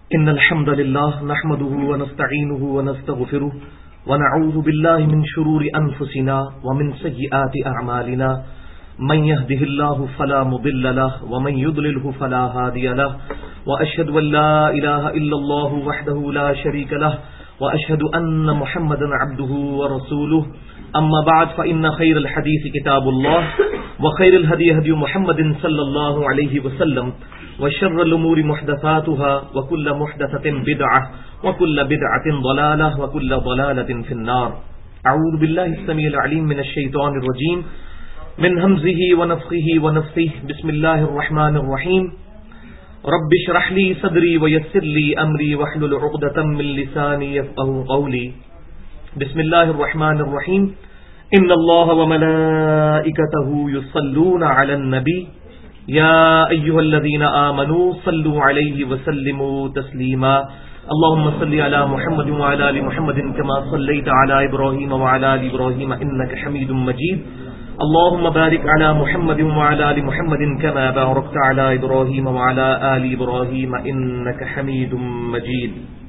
إن الحمد لله نحمده ونستعينه ونستغفره ونعوذ بالله من شرور أنفسنا ومن سيئات أعمالنا من يهده الله فلا مضل له ومن يضلله فلا هادي له وأشهد أن لا إله إلا الله وحده لا شريك له وأشهد أن محمدا عبده ورسوله أما بعد فإن خير الحديث كتاب الله وخير الهدي هدي محمد صلى الله عليه وسلم وشر الأمور محدثاتها وكل محدثة بدعة وكل بدعة ضلالة وكل ضلالة في النار. أعوذ بالله السميع العليم من الشيطان الرجيم من همزه ونفخه ونفثه. بسم الله الرحمن الرحيم. رب اشرح لي صدري ويسر لي أمري واحلل عقدة من لساني يفقهوا قولي. بسم الله الرحمن الرحيم. إن الله وملائكته يصلون على النبي يا أيها الذين آمنوا صلوا عليه وسلموا تسليما. اللهم صل على محمد وعلى آل محمد كما صليت على إبراهيم وعلى آل إبراهيم إنك حميد مجيد. اللهم بارك على محمد وعلى آل محمد كما باركت على إبراهيم وعلى آل إبراهيم إنك حميد مجيد.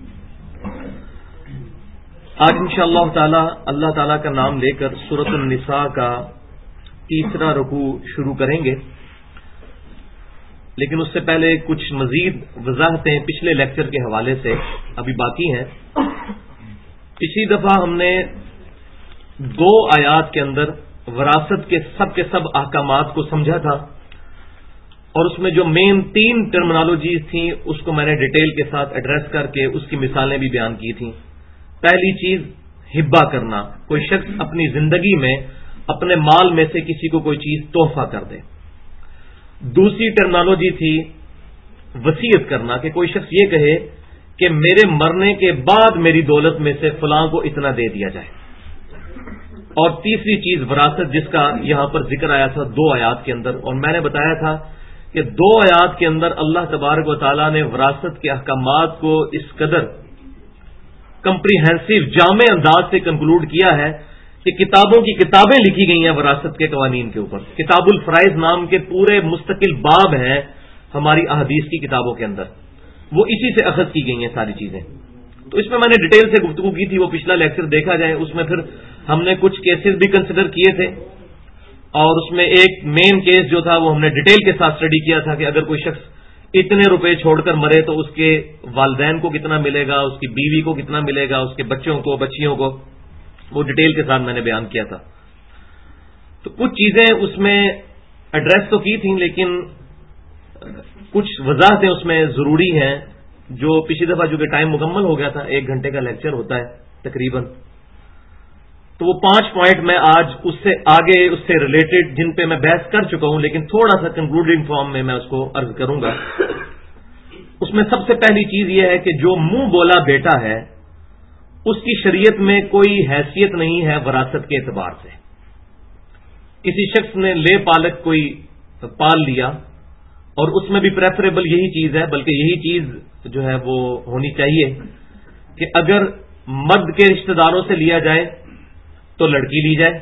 آج انشاءاللہ تعالی اللہ تعالیٰ کا نام لے کر سورۃ النساء کا تیسرا رکوع شروع کریں گے، لیکن اس سے پہلے کچھ مزید وضاحتیں پچھلے لیکچر کے حوالے سے ابھی باقی ہیں. پچھلی دفعہ ہم نے 2 آیات کے اندر وراثت کے سب احکامات کو سمجھا تھا، اور اس میں جو مین 3 ٹرمنالوجیز تھیں اس کو میں نے ڈیٹیل کے ساتھ ایڈریس کر کے اس کی مثالیں بھی بیان کی تھیں. پہلی چیز ہبہ کرنا، کوئی شخص اپنی زندگی میں اپنے مال میں سے کسی کو کوئی چیز تحفہ کر دے. دوسری ٹرمنالوجی تھی وصیت کرنا، کہ کوئی شخص یہ کہے کہ میرے مرنے کے بعد میری دولت میں سے فلاں کو اتنا دے دیا جائے. اور تیسری چیز وراثت، جس کا یہاں پر ذکر آیا تھا 2 آیات کے اندر، اور میں نے بتایا تھا کہ 2 آیات کے اندر اللہ تبارک و تعالیٰ نے وراثت کے احکامات کو اس قدر کمپریہنسو جامع انداز سے کنکلوڈ کیا ہے کہ کتابوں کی کتابیں لکھی گئی ہیں وراثت کے قوانین کے اوپر. کتاب الفرائض نام کے پورے مستقل باب ہیں ہماری احادیث کی کتابوں کے اندر، وہ اسی سے اخذ کی گئی ہیں ساری چیزیں. تو اس میں نے ڈیٹیل سے گفتگو کی تھی، وہ پچھلا لیکچر دیکھا جائے. اس میں پھر ہم نے کچھ کیسز بھی کنسیڈر کیے تھے، اور اس میں ایک مین کیس جو تھا وہ ہم نے ڈیٹیل کے ساتھ اسٹڈی کیا تھا کہ اگر کوئی شخص اتنے روپے چھوڑ کر مرے تو اس کے والدین کو کتنا ملے گا، اس کی بیوی کو کتنا ملے گا، اس کے بچوں کو، بچیوں کو. وہ ڈیٹیل کے ساتھ میں نے بیان کیا تھا. تو کچھ چیزیں اس میں ایڈریس تو کی تھیں، لیکن کچھ وضاحتیں اس میں ضروری ہیں جو پچھلی دفعہ جو کہ ٹائم مکمل ہو گیا تھا، 1 گھنٹے کا لیکچر ہوتا ہے تقریباً. تو وہ 5 پوائنٹ میں آج اس سے آگے اس سے ریلیٹڈ جن پہ میں بحث کر چکا ہوں، لیکن تھوڑا سا کنکلوڈنگ فارم میں اس کو عرض کروں گا. اس میں سب سے پہلی چیز یہ ہے کہ جو منہ بولا بیٹا ہے اس کی شریعت میں کوئی حیثیت نہیں ہے وراثت کے اعتبار سے. کسی شخص نے لے پالک کوئی پال لیا، اور اس میں بھی پریفریبل یہی چیز ہے، بلکہ یہی چیز جو ہے وہ ہونی چاہیے کہ اگر مرد کے رشتہ داروں سے لیا جائے تو لڑکی لی جائے.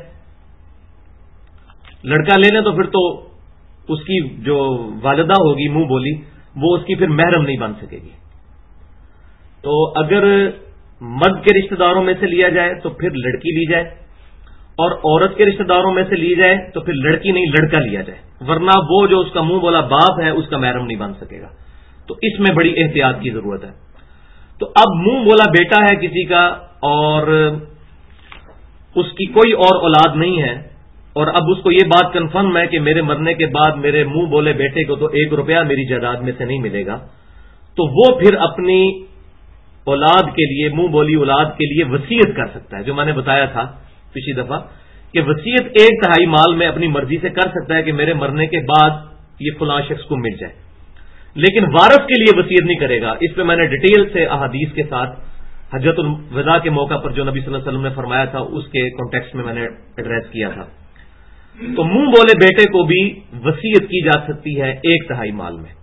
لڑکا لے لیں تو پھر تو اس کی جو والدہ ہوگی منہ بولی، وہ اس کی پھر محرم نہیں بن سکے گی. تو اگر مرد کے رشتہ داروں میں سے لیا جائے تو پھر لڑکی لی جائے، اور عورت کے رشتہ داروں میں سے لی جائے تو پھر لڑکی نہیں لڑکا لیا جائے، ورنہ وہ جو اس کا منہ بولا باپ ہے اس کا محرم نہیں بن سکے گا. تو اس میں بڑی احتیاط کی ضرورت ہے. تو اب منہ بولا بیٹا ہے کسی کا اور اس کی کوئی اور اولاد نہیں ہے، اور اب اس کو یہ بات کنفرم ہے کہ میرے مرنے کے بعد میرے منہ بولے بیٹے کو تو 1 روپیہ میری جائیداد میں سے نہیں ملے گا. تو وہ پھر اپنی اولاد کے لیے، منہ بولی اولاد کے لیے وصیت کر سکتا ہے، جو میں نے بتایا تھا پچھلی دفعہ کہ وصیت 1/3 مال میں اپنی مرضی سے کر سکتا ہے کہ میرے مرنے کے بعد یہ فلاں شخص کو مل جائے، لیکن وارث کے لیے وصیت نہیں کرے گا. اس پہ میں نے ڈیٹیل سے احادیث کے ساتھ حجۃ الوداع کے موقع پر جو نبی صلی اللہ علیہ وسلم نے فرمایا تھا اس کے کانٹیکسٹ میں نے ایڈریس کیا تھا. تو منہ بولے بیٹے کو بھی وصیت کی جا سکتی ہے 1/3 مال میں.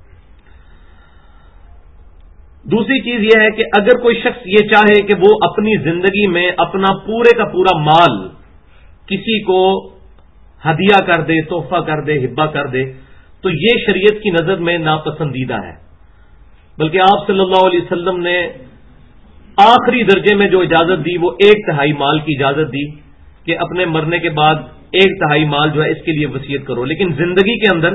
دوسری چیز یہ ہے کہ اگر کوئی شخص یہ چاہے کہ وہ اپنی زندگی میں اپنا پورے کا پورا مال کسی کو ہدیہ کر دے، تحفہ کر دے، ہبہ کر دے، تو یہ شریعت کی نظر میں ناپسندیدہ ہے. بلکہ آپ صلی اللہ علیہ وسلم نے آخری درجے میں جو اجازت دی وہ 1/3 مال کی اجازت دی کہ اپنے مرنے کے بعد 1/3 مال جو ہے اس کے لیے وصیت کرو، لیکن زندگی کے اندر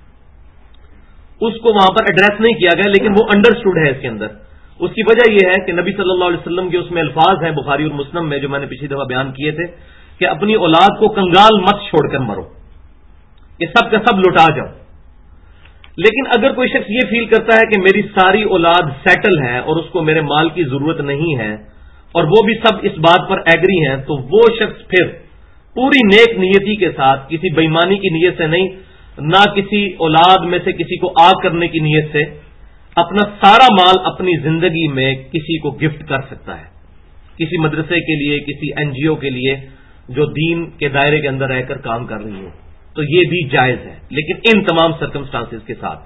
اس کو وہاں پر ایڈریس نہیں کیا گیا، لیکن وہ انڈرسٹوڈ ہے اس کے اندر۔ اس کی وجہ یہ ہے کہ نبی صلی اللہ علیہ وسلم کے اس میں الفاظ ہیں بخاری اور مسلم میں جو میں نے پچھلی دفعہ بیان کیے تھے کہ اپنی اولاد کو کنگال مت چھوڑ کر مرو، یہ سب کا سب لٹا جاؤ۔ لیکن اگر کوئی شخص یہ فیل کرتا ہے کہ میری ساری اولاد سیٹل ہے اور اس کو میرے مال کی ضرورت نہیں ہے اور وہ بھی سب اس بات پر ایگری ہیں، تو وہ شخص پھر پوری نیک نیتی کے ساتھ، کسی بےایمانی کی نیت سے نہیں، نہ کسی اولاد میں سے کسی کو آگ کرنے کی نیت سے، اپنا سارا مال اپنی زندگی میں کسی کو گفٹ کر سکتا ہے، کسی مدرسے کے لیے، کسی NGO کے لیے جو دین کے دائرے کے اندر رہ کر کام کر رہی ہو، تو یہ بھی جائز ہے، لیکن ان تمام سرکمسٹانسز کے ساتھ۔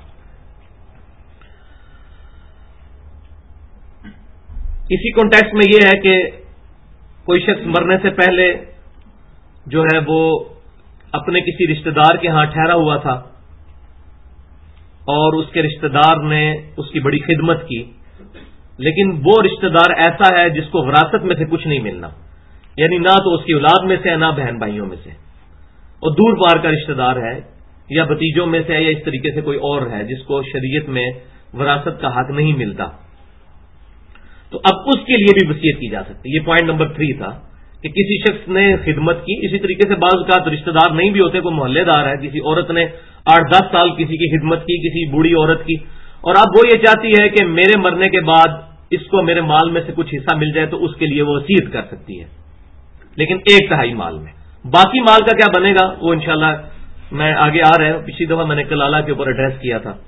اسی کانٹیکسٹ میں یہ ہے کہ کوئی شخص مرنے سے پہلے جو ہے وہ اپنے کسی رشتہ دار کے ہاں ٹھہرا ہوا تھا اور اس کے رشتہ دار نے اس کی بڑی خدمت کی، لیکن وہ رشتہ دار ایسا ہے جس کو وراثت میں سے کچھ نہیں ملنا، یعنی نہ تو اس کی اولاد میں سے ہے نہ بہن بھائیوں میں سے، اور دور پار کا رشتہ دار ہے یا بھتیجوں میں سے ہے یا اس طریقے سے کوئی اور ہے جس کو شریعت میں وراثت کا حق نہیں ملتا، تو اب اس کے لیے بھی وصیت کی جا سکتی ہے۔ یہ پوائنٹ نمبر 3 تھا کہ کسی شخص نے خدمت کی، اسی طریقے سے بعض اوقات رشتہ دار نہیں بھی ہوتے، کوئی محلے دار ہے، کسی عورت نے 8-10 سال کسی کی خدمت کی، کسی بوڑھی عورت کی، اور اب وہ یہ چاہتی ہے کہ میرے مرنے کے بعد اس کو میرے مال میں سے کچھ حصہ مل جائے، تو اس کے لیے وہ وصیت کر سکتی ہے، لیکن 1/3 مال میں۔ باقی مال کا کیا بنے گا وہ انشاءاللہ میں آگے آ رہا ہے، پچھلی دفعہ میں نے کلالہ کے اوپر ایڈریس کیا تھا۔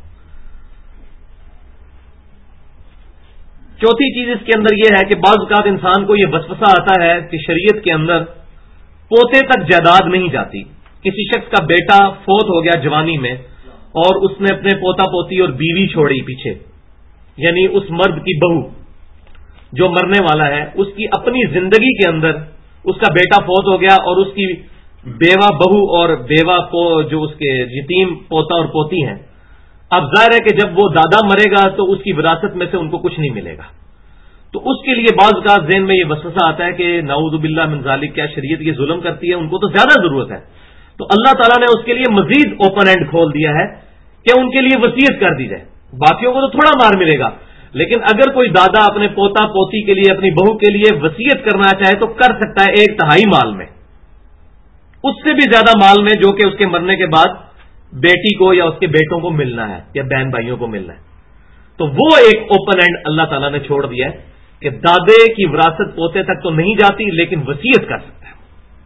چوتھی چیز اس کے اندر یہ ہے کہ بعض اوقات انسان کو یہ وسوسہ آتا ہے کہ شریعت کے اندر پوتے تک جائیداد نہیں جاتی۔ کسی شخص کا بیٹا فوت ہو گیا جوانی میں اور اس نے اپنے پوتا پوتی اور بیوی چھوڑی پیچھے، یعنی اس مرد کی بہو جو مرنے والا ہے، اس کی اپنی زندگی کے اندر اس کا بیٹا فوت ہو گیا اور اس کی بیوہ بہو اور بیوہ کو جو اس کے یتیم پوتا اور پوتی ہیں، اب ظاہر ہے کہ جب وہ دادا مرے گا تو اس کی وراثت میں سے ان کو کچھ نہیں ملے گا، تو اس کے لیے بعض اوقات ذہن میں یہ وسوسہ آتا ہے کہ نعوذ باللہ من ذالک، کیا شریعت یہ ظلم کرتی ہے؟ ان کو تو زیادہ ضرورت ہے، تو اللہ تعالیٰ نے اس کے لیے مزید اوپن اینڈ کھول دیا ہے کہ ان کے لیے وصیت کر دی جائے، باقیوں کو تو تھوڑا مار ملے گا، لیکن اگر کوئی دادا اپنے پوتا پوتی کے لیے، اپنی بہو کے لیے وصیت کرنا چاہے تو کر سکتا ہے 1/3 مال میں، اس سے بھی زیادہ مال میں جو کہ اس کے مرنے کے بعد بیٹی کو یا اس کے بیٹوں کو ملنا ہے یا بہن بھائیوں کو ملنا ہے، تو وہ ایک اوپن اینڈ اللہ تعالیٰ نے چھوڑ دیا ہے کہ دادے کی وراثت پوتے تک تو نہیں جاتی لیکن وصیت کر سکتا ہے۔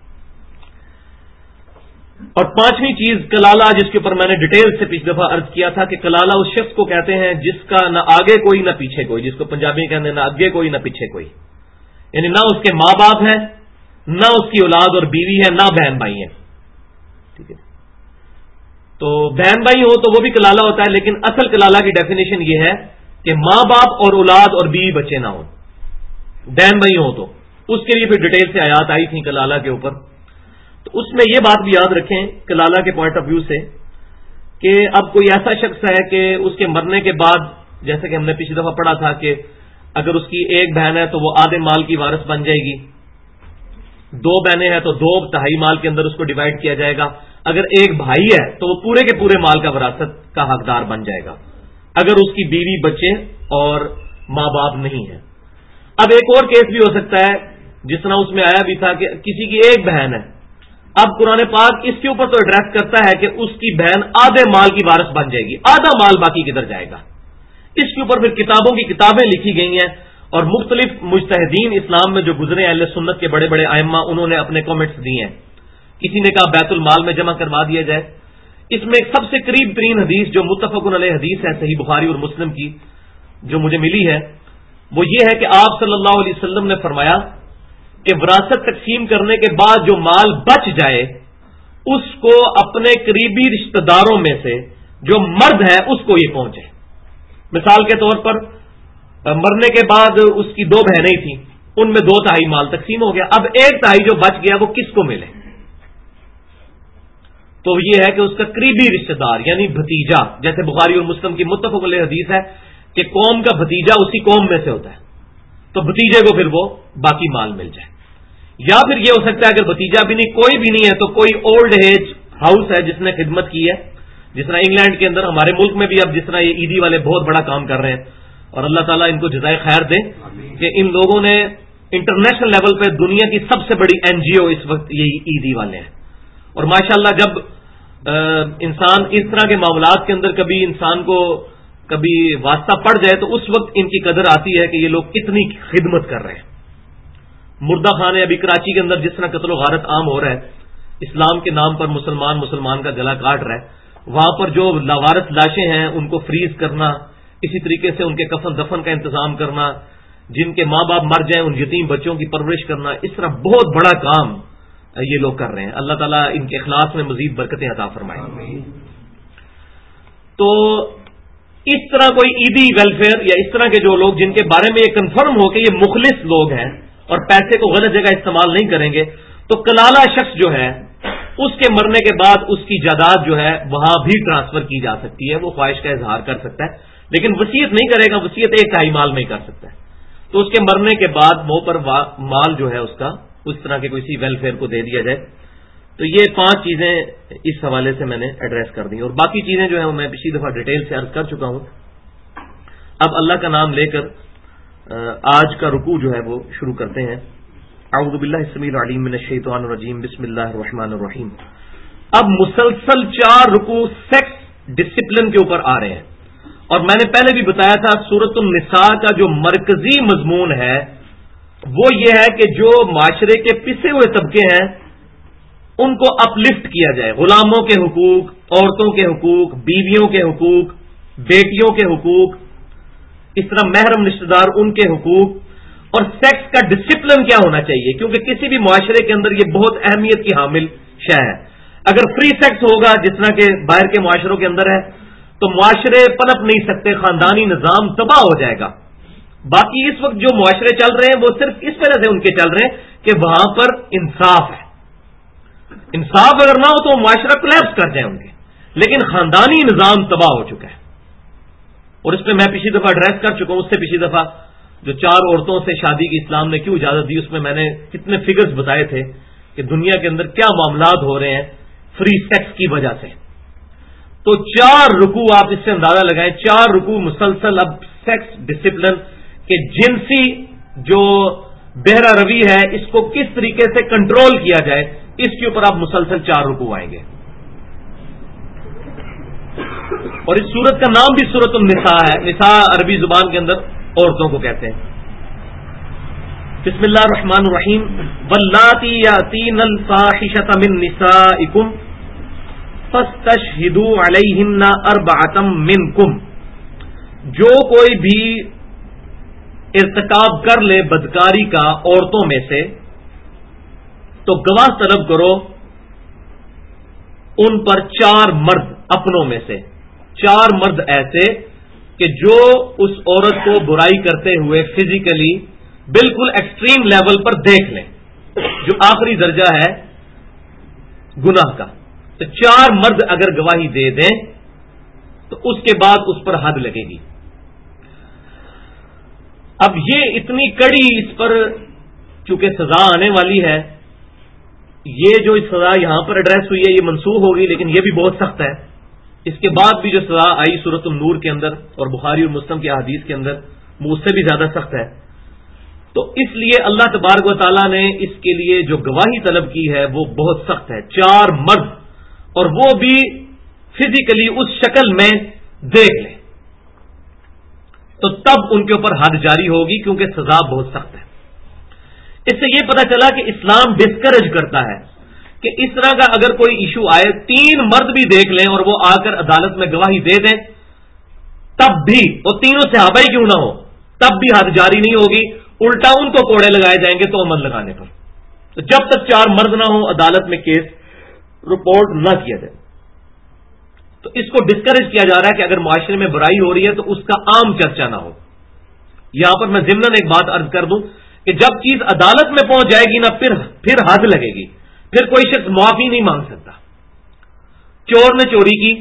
اور 5ویں چیز کلالہ، جس کے اوپر میں نے ڈیٹیل سے پچھلی دفعہ عرض کیا تھا کہ کلالہ اس شخص کو کہتے ہیں جس کا نہ آگے کوئی نہ پیچھے کوئی، جس کو پنجابی کہتے ہیں نہ آگے کوئی نہ پیچھے کوئی، یعنی نہ اس کے ماں باپ ہیں، نہ اس کی اولاد اور بیوی ہے، نہ بہن بھائی ہیں، ٹھیک ہے؟ تو بہن بھائی ہو تو وہ بھی کلالہ ہوتا ہے، لیکن اصل کلالہ کی ڈیفینیشن یہ ہے کہ ماں باپ اور اولاد اور بیوی بچے نہ ہوں، بہن بھائی ہو تو اس کے لیے پھر ڈیٹیل سے آیات آئی تھیں کلالہ کے اوپر۔ تو اس میں یہ بات بھی یاد رکھیں کلالہ کے پوائنٹ آف ویو سے کہ اب کوئی ایسا شخص ہے کہ اس کے مرنے کے بعد، جیسا کہ ہم نے پچھلی دفعہ پڑھا تھا کہ اگر اس کی ایک بہن ہے تو وہ آدھے مال کی وارث بن جائے گی، 2 بہنیں ہیں تو 2/2 مال کے اندر اس کو ڈیوائڈ کیا جائے گا، اگر ایک بھائی ہے تو وہ پورے کے پورے مال کا وراثت کا حقدار بن جائے گا اگر اس کی بیوی بچے اور ماں باپ نہیں ہے۔ اب ایک اور کیس بھی ہو سکتا ہے جس طرح اس میں آیا بھی تھا کہ کسی کی ایک بہن ہے، اب قرآن پاک اس کے اوپر تو ایڈریس کرتا ہے کہ اس کی بہن آدھے مال کی وارث بن جائے گی، آدھا مال باقی کدھر جائے گا؟ اس کے اوپر پھر کتابوں کی کتابیں لکھی گئی ہیں اور مختلف مجتہدین اسلام میں جو گزرے اہل سنت کے بڑے بڑے ائمہ، انہوں نے اپنے کامنٹس دیے ہیں۔ کسی نے کہا بیت المال میں جمع کروا دیا جائے۔ اس میں ایک سب سے قریب ترین حدیث جو متفق علیہ حدیث ہے صحیح بخاری اور مسلم کی جو مجھے ملی ہے وہ یہ ہے کہ آپ صلی اللہ علیہ وسلم نے فرمایا کہ وراثت تقسیم کرنے کے بعد جو مال بچ جائے اس کو اپنے قریبی رشتہ داروں میں سے جو مرد ہے اس کو یہ پہنچے۔ مثال کے طور پر مرنے کے بعد اس کی 2 بہنیں تھیں، ان میں 2/3 مال تقسیم ہو گیا، اب 1/3 جو بچ گیا وہ کس کو ملے؟ تو یہ ہے کہ اس کا قریبی رشتہ دار یعنی بھتیجا، جیسے بخاری اور مسلم کی متفق علیہ حدیث ہے کہ قوم کا بھتیجا اسی قوم میں سے ہوتا ہے تو بھتیجے کو پھر وہ باقی مال مل جائے، یا پھر یہ ہو سکتا ہے اگر بھتیجا بھی نہیں، کوئی بھی نہیں ہے، تو کوئی اولڈ ایج ہاؤس ہے جس نے خدمت کی ہے، جس طرح انگلینڈ کے اندر، ہمارے ملک میں بھی اب جس طرح یہ عیدی والے بہت بڑا کام کر رہے ہیں، اور اللہ تعالیٰ ان کو جزائے خیر دے کہ ان لوگوں نے انٹرنیشنل لیول پہ دنیا کی سب سے بڑی این جی او اس وقت یہی عیدی والے ہیں، اور ماشاءاللہ جب انسان اس طرح کے معاملات کے اندر کبھی انسان کو کبھی واسطہ پڑ جائے تو اس وقت ان کی قدر آتی ہے کہ یہ لوگ کتنی خدمت کر رہے ہیں۔ مردہ خانے ابھی کراچی کے اندر جس طرح قتل و غارت عام ہو رہا ہے، اسلام کے نام پر مسلمان کا گلا کاٹ رہا ہے، وہاں پر جو لاوارث لاشیں ہیں ان کو فریز کرنا، اسی طریقے سے ان کے کفن دفن کا انتظام کرنا، جن کے ماں باپ مر جائیں ان یتیم بچوں کی پرورش کرنا، اس طرح بہت بڑا کام یہ لوگ کر رہے ہیں۔ اللہ تعالیٰ ان کے اخلاص میں مزید برکتیں عطا فرمائیں۔ تو اس طرح کوئی عیدی ویلفیئر یا اس طرح کے جو لوگ جن کے بارے میں یہ کنفرم ہو کہ یہ مخلص لوگ ہیں اور پیسے کو غلط جگہ استعمال نہیں کریں گے، تو کلالہ شخص جو ہے اس کے مرنے کے بعد اس کی جائیداد جو ہے وہاں بھی ٹرانسفر کی جا سکتی ہے، وہ خواہش کا اظہار کر سکتا ہے، لیکن وصیت نہیں کرے گا، وصیت 1/3 مال میں ہی کر سکتا ہے۔ تو اس کے مرنے کے بعد وہ پر مال جو ہے اس کا اس طرح کے کسی ویلفیئر کو دے دیا جائے۔ تو یہ 5 چیزیں اس حوالے سے میں نے ایڈریس کر دی، اور باقی چیزیں جو ہیں وہ میں پچھلی دفعہ ڈیٹیل سے عرض کر چکا ہوں۔ اب اللہ کا نام لے کر آج کا رکوع جو ہے وہ شروع کرتے ہیں۔ اعوذ باللہ السمیع العلیم من الشیطان الرجیم، بسم اللہ الرحمن الرحیم۔ اب مسلسل 4 رکوع سیکس ڈسپلن کے اوپر آ رہے ہیں، اور میں نے پہلے بھی بتایا تھا سورۃ النساء کا جو مرکزی مضمون ہے وہ یہ ہے کہ جو معاشرے کے پسے ہوئے طبقے ہیں ان کو اپلفٹ کیا جائے، غلاموں کے حقوق، عورتوں کے حقوق، بیویوں کے حقوق، بیٹیوں کے حقوق، اس طرح محرم رشتہ دار ان کے حقوق، اور سیکس کا ڈسپلن کیا ہونا چاہیے، کیونکہ کسی بھی معاشرے کے اندر یہ بہت اہمیت کی حامل شے ہے۔ اگر فری سیکس ہوگا جس طرح کے باہر کے معاشروں کے اندر ہے تو معاشرے پنپ نہیں سکتے، خاندانی نظام تباہ ہو جائے گا۔ باقی اس وقت جو معاشرے چل رہے ہیں وہ صرف اس وجہ سے ان کے چل رہے ہیں کہ وہاں پر انصاف ہے، انصاف اگر نہ ہو تو معاشرہ کولیپس کر جائے ان کے، لیکن خاندانی نظام تباہ ہو چکا ہے۔ اور اس میں پچھلی دفعہ ایڈریس کر چکا ہوں، اس سے پچھلی دفعہ جو 4 عورتوں سے شادی کی اسلام نے کیوں اجازت دی، اس میں نے کتنے فگرز بتائے تھے کہ دنیا کے اندر کیا معاملات ہو رہے ہیں فری سیکس کی وجہ سے۔ تو 4 رکوع آپ اس سے اندازہ لگائیں، 4 رکوع مسلسل اب سیکس ڈسپلن کہ جنسی جو بہرا روی ہے اس کو کس طریقے سے کنٹرول کیا جائے، اس کے اوپر آپ مسلسل 4 رکوع آئیں گے۔ اور اس سورت کا نام بھی سورۃ النساء ہے، نساء عربی زبان کے اندر عورتوں کو کہتے ہیں۔ بسم اللہ الرحمن الرحیم، واللاتی یاتین الفاحشۃ من نسائکم فاستشہدوا علیہن اربعۃ منکم، جو کوئی بھی ارتکاب کر لے بدکاری کا عورتوں میں سے تو گواہ طلب کرو ان پر 4 مرد اپنوں میں سے، 4 مرد ایسے کہ جو اس عورت کو برائی کرتے ہوئے فزیکلی بالکل ایکسٹریم لیول پر دیکھ لیں، جو آخری درجہ ہے گناہ کا۔ تو 4 مرد اگر گواہی دے دیں تو اس کے بعد اس پر حد لگے گی۔ اب یہ اتنی کڑی اس پر چونکہ سزا آنے والی ہے، یہ جو سزا یہاں پر ایڈریس ہوئی ہے یہ منسوخ ہوگی، لیکن یہ بھی بہت سخت ہے۔ اس کے بعد بھی جو سزا آئی سورۃ النور کے اندر اور بخاری اور مسلم کی احادیث کے اندر وہ اس سے بھی زیادہ سخت ہے۔ تو اس لیے اللہ تبارک و تعالیٰ نے اس کے لیے جو گواہی طلب کی ہے وہ بہت سخت ہے، 4 مرد، اور وہ بھی فزیکلی اس شکل میں دیکھ لیں تو تب ان کے اوپر حد جاری ہوگی، کیونکہ سزا بہت سخت ہے۔ اس سے یہ پتا چلا کہ اسلام ڈسکریج کرتا ہے کہ اس طرح کا اگر کوئی ایشو آئے، 3 مرد بھی دیکھ لیں اور وہ آ کر عدالت میں گواہی دے دیں، تب بھی وہ تینوں صحابہ ہی کیوں نہ ہو، تب بھی حد جاری نہیں ہوگی، الٹا ان کو کوڑے لگائے جائیں گے تو عمل لگانے پر۔ تو جب تک 4 مرد نہ ہو عدالت میں کیس رپورٹ نہ کیا جائے، تو اس کو ڈسکریج کیا جا رہا ہے کہ اگر معاشرے میں برائی ہو رہی ہے تو اس کا عام چرچا نہ ہو۔ یہاں پر میں ضمناً ایک بات عرض کر دوں کہ جب چیز عدالت میں پہنچ جائے گی نا پھر حد لگے گی، پھر کوئی شخص معافی نہیں مانگ سکتا۔ چور نے چوری کی،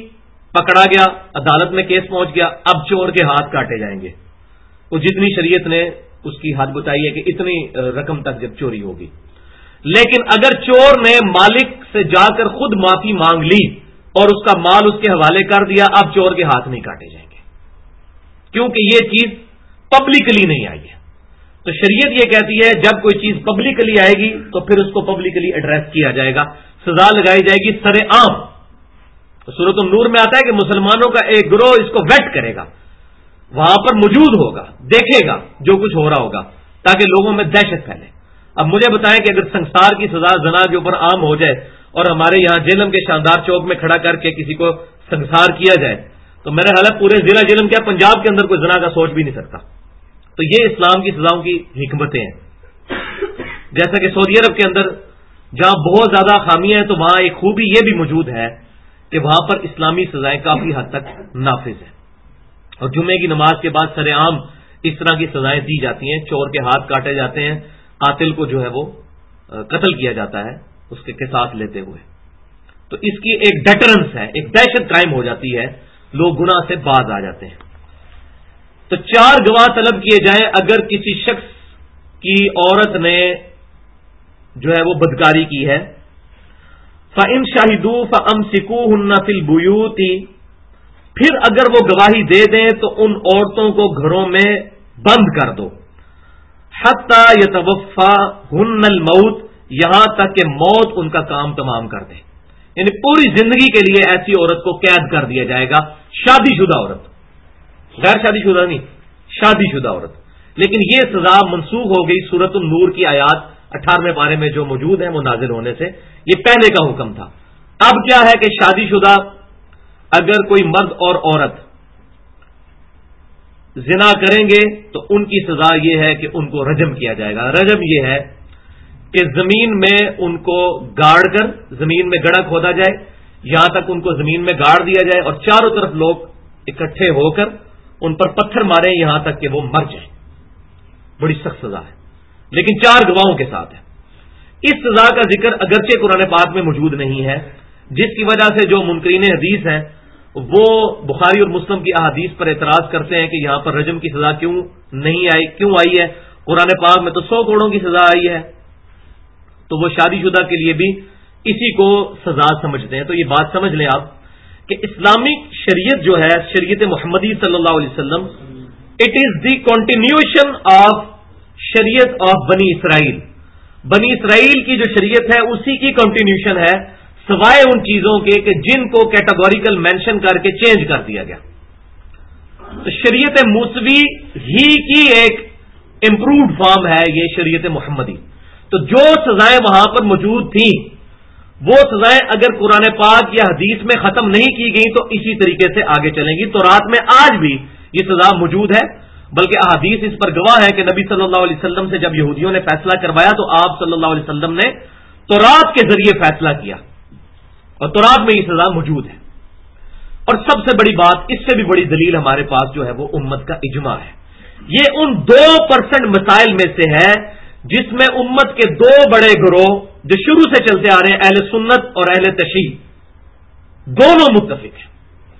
پکڑا گیا، عدالت میں کیس پہنچ گیا، اب چور کے ہاتھ کاٹے جائیں گے. وہ جتنی شریعت نے اس کی حد بتائی ہے کہ اتنی رقم تک جب چوری ہوگی. لیکن اگر چور نے مالک سے جا کر خود معافی مانگ لی اور اس کا مال اس کے حوالے کر دیا، اب چور کے ہاتھ نہیں کاٹے جائیں گے، کیونکہ یہ چیز پبلکلی نہیں آئی ہے. تو شریعت یہ کہتی ہے جب کوئی چیز پبلکلی آئے گی تو پھر اس کو پبلکلی ایڈریس کیا جائے گا، سزا لگائی جائے گی سر عام. سورۃ النور میں آتا ہے کہ مسلمانوں کا ایک گروہ اس کو ویٹ کرے گا، وہاں پر موجود ہوگا، دیکھے گا جو کچھ ہو رہا ہوگا تاکہ لوگوں میں دہشت پھیلے. اب مجھے بتائیں کہ اگر سنسار کی سزا زنا کے اوپر عام ہو جائے اور ہمارے یہاں جیلم کے شاندار چوک میں کھڑا کر کے کسی کو سنسار کیا جائے تو میرے خیال ہے پورے ضلع جیلم کیا پنجاب کے اندر کوئی زنا کا سوچ بھی نہیں سکتا. تو یہ اسلام کی سزاؤں کی حکمتیں ہیں. جیسا کہ سعودی عرب کے اندر جہاں بہت زیادہ خامیاں ہیں تو وہاں ایک خوبی یہ بھی موجود ہے کہ وہاں پر اسلامی سزائیں کافی حد تک نافذ ہیں، اور جمعے کی نماز کے بعد سر عام اس طرح کی سزائیں دی جاتی ہیں. چور کے ہاتھ کاٹے جاتے ہیں، قاتل کو جو ہے وہ قتل کیا جاتا ہے اس کے ساتھ لیتے ہوئے. تو اس کی ایک ڈیٹرنس ہے، ایک دہشت قائم ہو جاتی ہے، لوگ گناہ سے باز آ جاتے ہیں. تو 4 گواہ طلب کیے جائیں اگر کسی شخص کی عورت نے جو ہے وہ بدکاری کی ہے. فَإِن شَهِدُوا فَأَمْسِكُوهُنَّ فِي الْبُيُوتِ، پھر اگر وہ گواہی دے دیں تو ان عورتوں کو گھروں میں بند کر دو. حَتَّى يَتَوَفَّاهُنَّ الْمَوْتُ، یہاں تک کہ موت ان کا کام تمام کر دے. یعنی پوری زندگی کے لیے ایسی عورت کو قید کر دیا جائے گا، شادی شدہ عورت، غیر شادی شدہ نہیں، شادی شدہ عورت. لیکن یہ سزا منسوخ ہو گئی سورۃ النور کی آیات 18ویں پارے میں جو موجود ہیں وہ نازل ہونے سے. یہ پہلے کا حکم تھا. اب کیا ہے کہ شادی شدہ اگر کوئی مرد اور عورت زنا کریں گے تو ان کی سزا یہ ہے کہ ان کو رجم کیا جائے گا. رجم یہ ہے کہ زمین میں ان کو گاڑ کر زمین میں گڑھا کھودا جائے، یہاں تک ان کو زمین میں گاڑ دیا جائے اور چاروں طرف لوگ اکٹھے ہو کر ان پر پتھر ماریں یہاں تک کہ وہ مر جائیں. بڑی سخت سزا ہے، لیکن 4 گواہوں کے ساتھ ہے. اس سزا کا ذکر اگرچہ قرآن پاک میں موجود نہیں ہے، جس کی وجہ سے جو منکرین حدیث ہیں وہ بخاری اور مسلم کی احادیث پر اعتراض کرتے ہیں کہ یہاں پر رجم کی سزا کیوں آئی ہے. قرآن پاک میں تو 100 کوڑوں کی سزا آئی ہے. تو وہ شادی شدہ کے لیے بھی اسی کو سزا سمجھتے ہیں. تو یہ بات سمجھ لیں آپ کہ اسلامک شریعت جو ہے، شریعت محمدی صلی اللہ علیہ وسلم، it is the continuation of شریعت آف بنی اسرائیل. بنی اسرائیل کی جو شریعت ہے اسی کی کنٹینیوشن ہے، سوائے ان چیزوں کے کہ جن کو کیٹاگوریکل مینشن کر کے چینج کر دیا گیا. تو شریعت موسوی ہی کی ایک امپرووڈ فارم ہے یہ شریعت محمدی. تو جو سزائیں وہاں پر موجود تھیں وہ سزائیں اگر قرآن پاک یا حدیث میں ختم نہیں کی گئی تو اسی طریقے سے آگے چلیں گی. تو رات میں آج بھی یہ سزا موجود ہے، بلکہ احادیث اس پر گواہ ہے کہ نبی صلی اللہ علیہ وسلم سے جب یہودیوں نے فیصلہ کروایا تو آپ صلی اللہ علیہ وسلم نے تورات کے ذریعے فیصلہ کیا اور تورات میں یہ سزا موجود ہے. اور سب سے بڑی بات، اس سے بھی بڑی دلیل ہمارے پاس جو ہے وہ امت کا اجماع ہے. یہ ان 2% مسائل میں سے ہے جس میں امت کے 2 بڑے گروہ جو شروع سے چلتے آ رہے ہیں، اہل سنت اور اہل تشیع، دونوں متفق ہیں.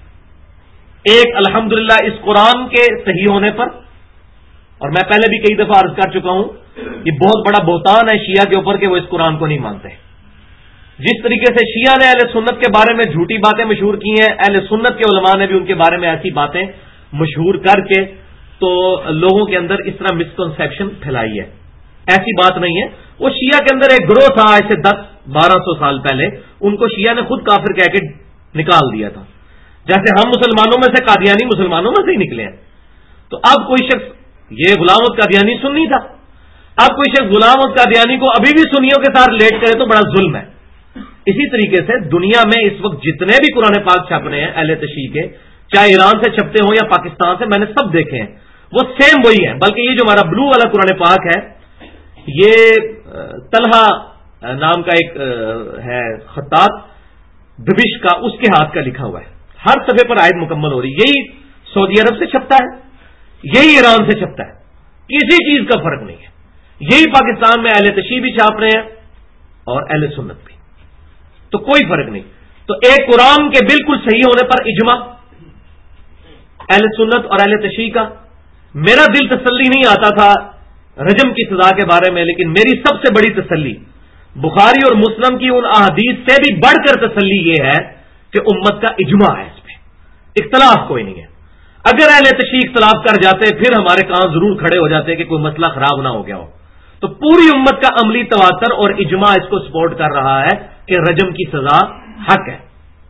ایک الحمدللہ اس قرآن کے صحیح ہونے پر، اور میں پہلے بھی کئی دفعہ عرض کر چکا ہوں یہ بہت بڑا بہتان ہے شیعہ کے اوپر کہ وہ اس قرآن کو نہیں مانتے. جس طریقے سے شیعہ نے اہل سنت کے بارے میں جھوٹی باتیں مشہور کی ہیں، اہل سنت کے علماء نے بھی ان کے بارے میں ایسی باتیں مشہور کر کے تو لوگوں کے اندر اس طرح مسکنسیپشن پھیلائی ہے. ایسی بات نہیں ہے. وہ شیعہ کے اندر ایک گروہ تھا آج سے 10-1200 سال پہلے، ان کو شیعہ نے خود کافر کہہ کے نکال دیا تھا، جیسے ہم مسلمانوں میں سے قادیانی مسلمانوں میں سے ہی نکلے ہیں. تو اب کوئی شخص، یہ غلام احمد قادیانی سنی تھا، اب کوئی شخص غلام احمد قادیانی کو ابھی بھی سنیوں کے ساتھ لیٹ کرے تو بڑا ظلم ہے. اسی طریقے سے دنیا میں اس وقت جتنے بھی قرآن پاک چھپ رہے ہیں اہل تشیع کے، چاہے ایران سے چھپتے ہوں یا پاکستان سے، میں نے سب دیکھے ہیں، وہ سیم وہی ہیں. بلکہ یہ جو ہمارا بلو والا قرآن پاک ہے، یہ طلحہ نام کا ایک ہے خطاط دمشق کا، اس کے ہاتھ کا لکھا ہوا ہے. ہر صفحے پر آیت مکمل ہو رہی. یہی سعودی عرب سے چھپتا ہے، یہی ایران سے چھپتا ہے، کسی چیز کا فرق نہیں ہے. یہی پاکستان میں اہل تشیع بھی چھاپ رہے ہیں اور اہل سنت بھی، تو کوئی فرق نہیں. تو تو ایک قرآن کے بالکل صحیح ہونے پر اجماع اہل سنت اور اہل تشیع کا. میرا دل تسلی نہیں آتا تھا رجم کی سزا کے بارے میں، لیکن میری سب سے بڑی تسلی بخاری اور مسلم کی ان احادیث سے بھی بڑھ کر تسلی یہ ہے کہ امت کا اجماع ہے، اس پہ اختلاف کوئی نہیں ہے. اگر اہل تشیع اختلاف کر جاتے پھر ہمارے کان ضرور کھڑے ہو جاتے کہ کوئی مسئلہ خراب نہ ہو گیا ہو. تو پوری امت کا عملی تواتر اور اجماع اس کو سپورٹ کر رہا ہے کہ رجم کی سزا حق ہے.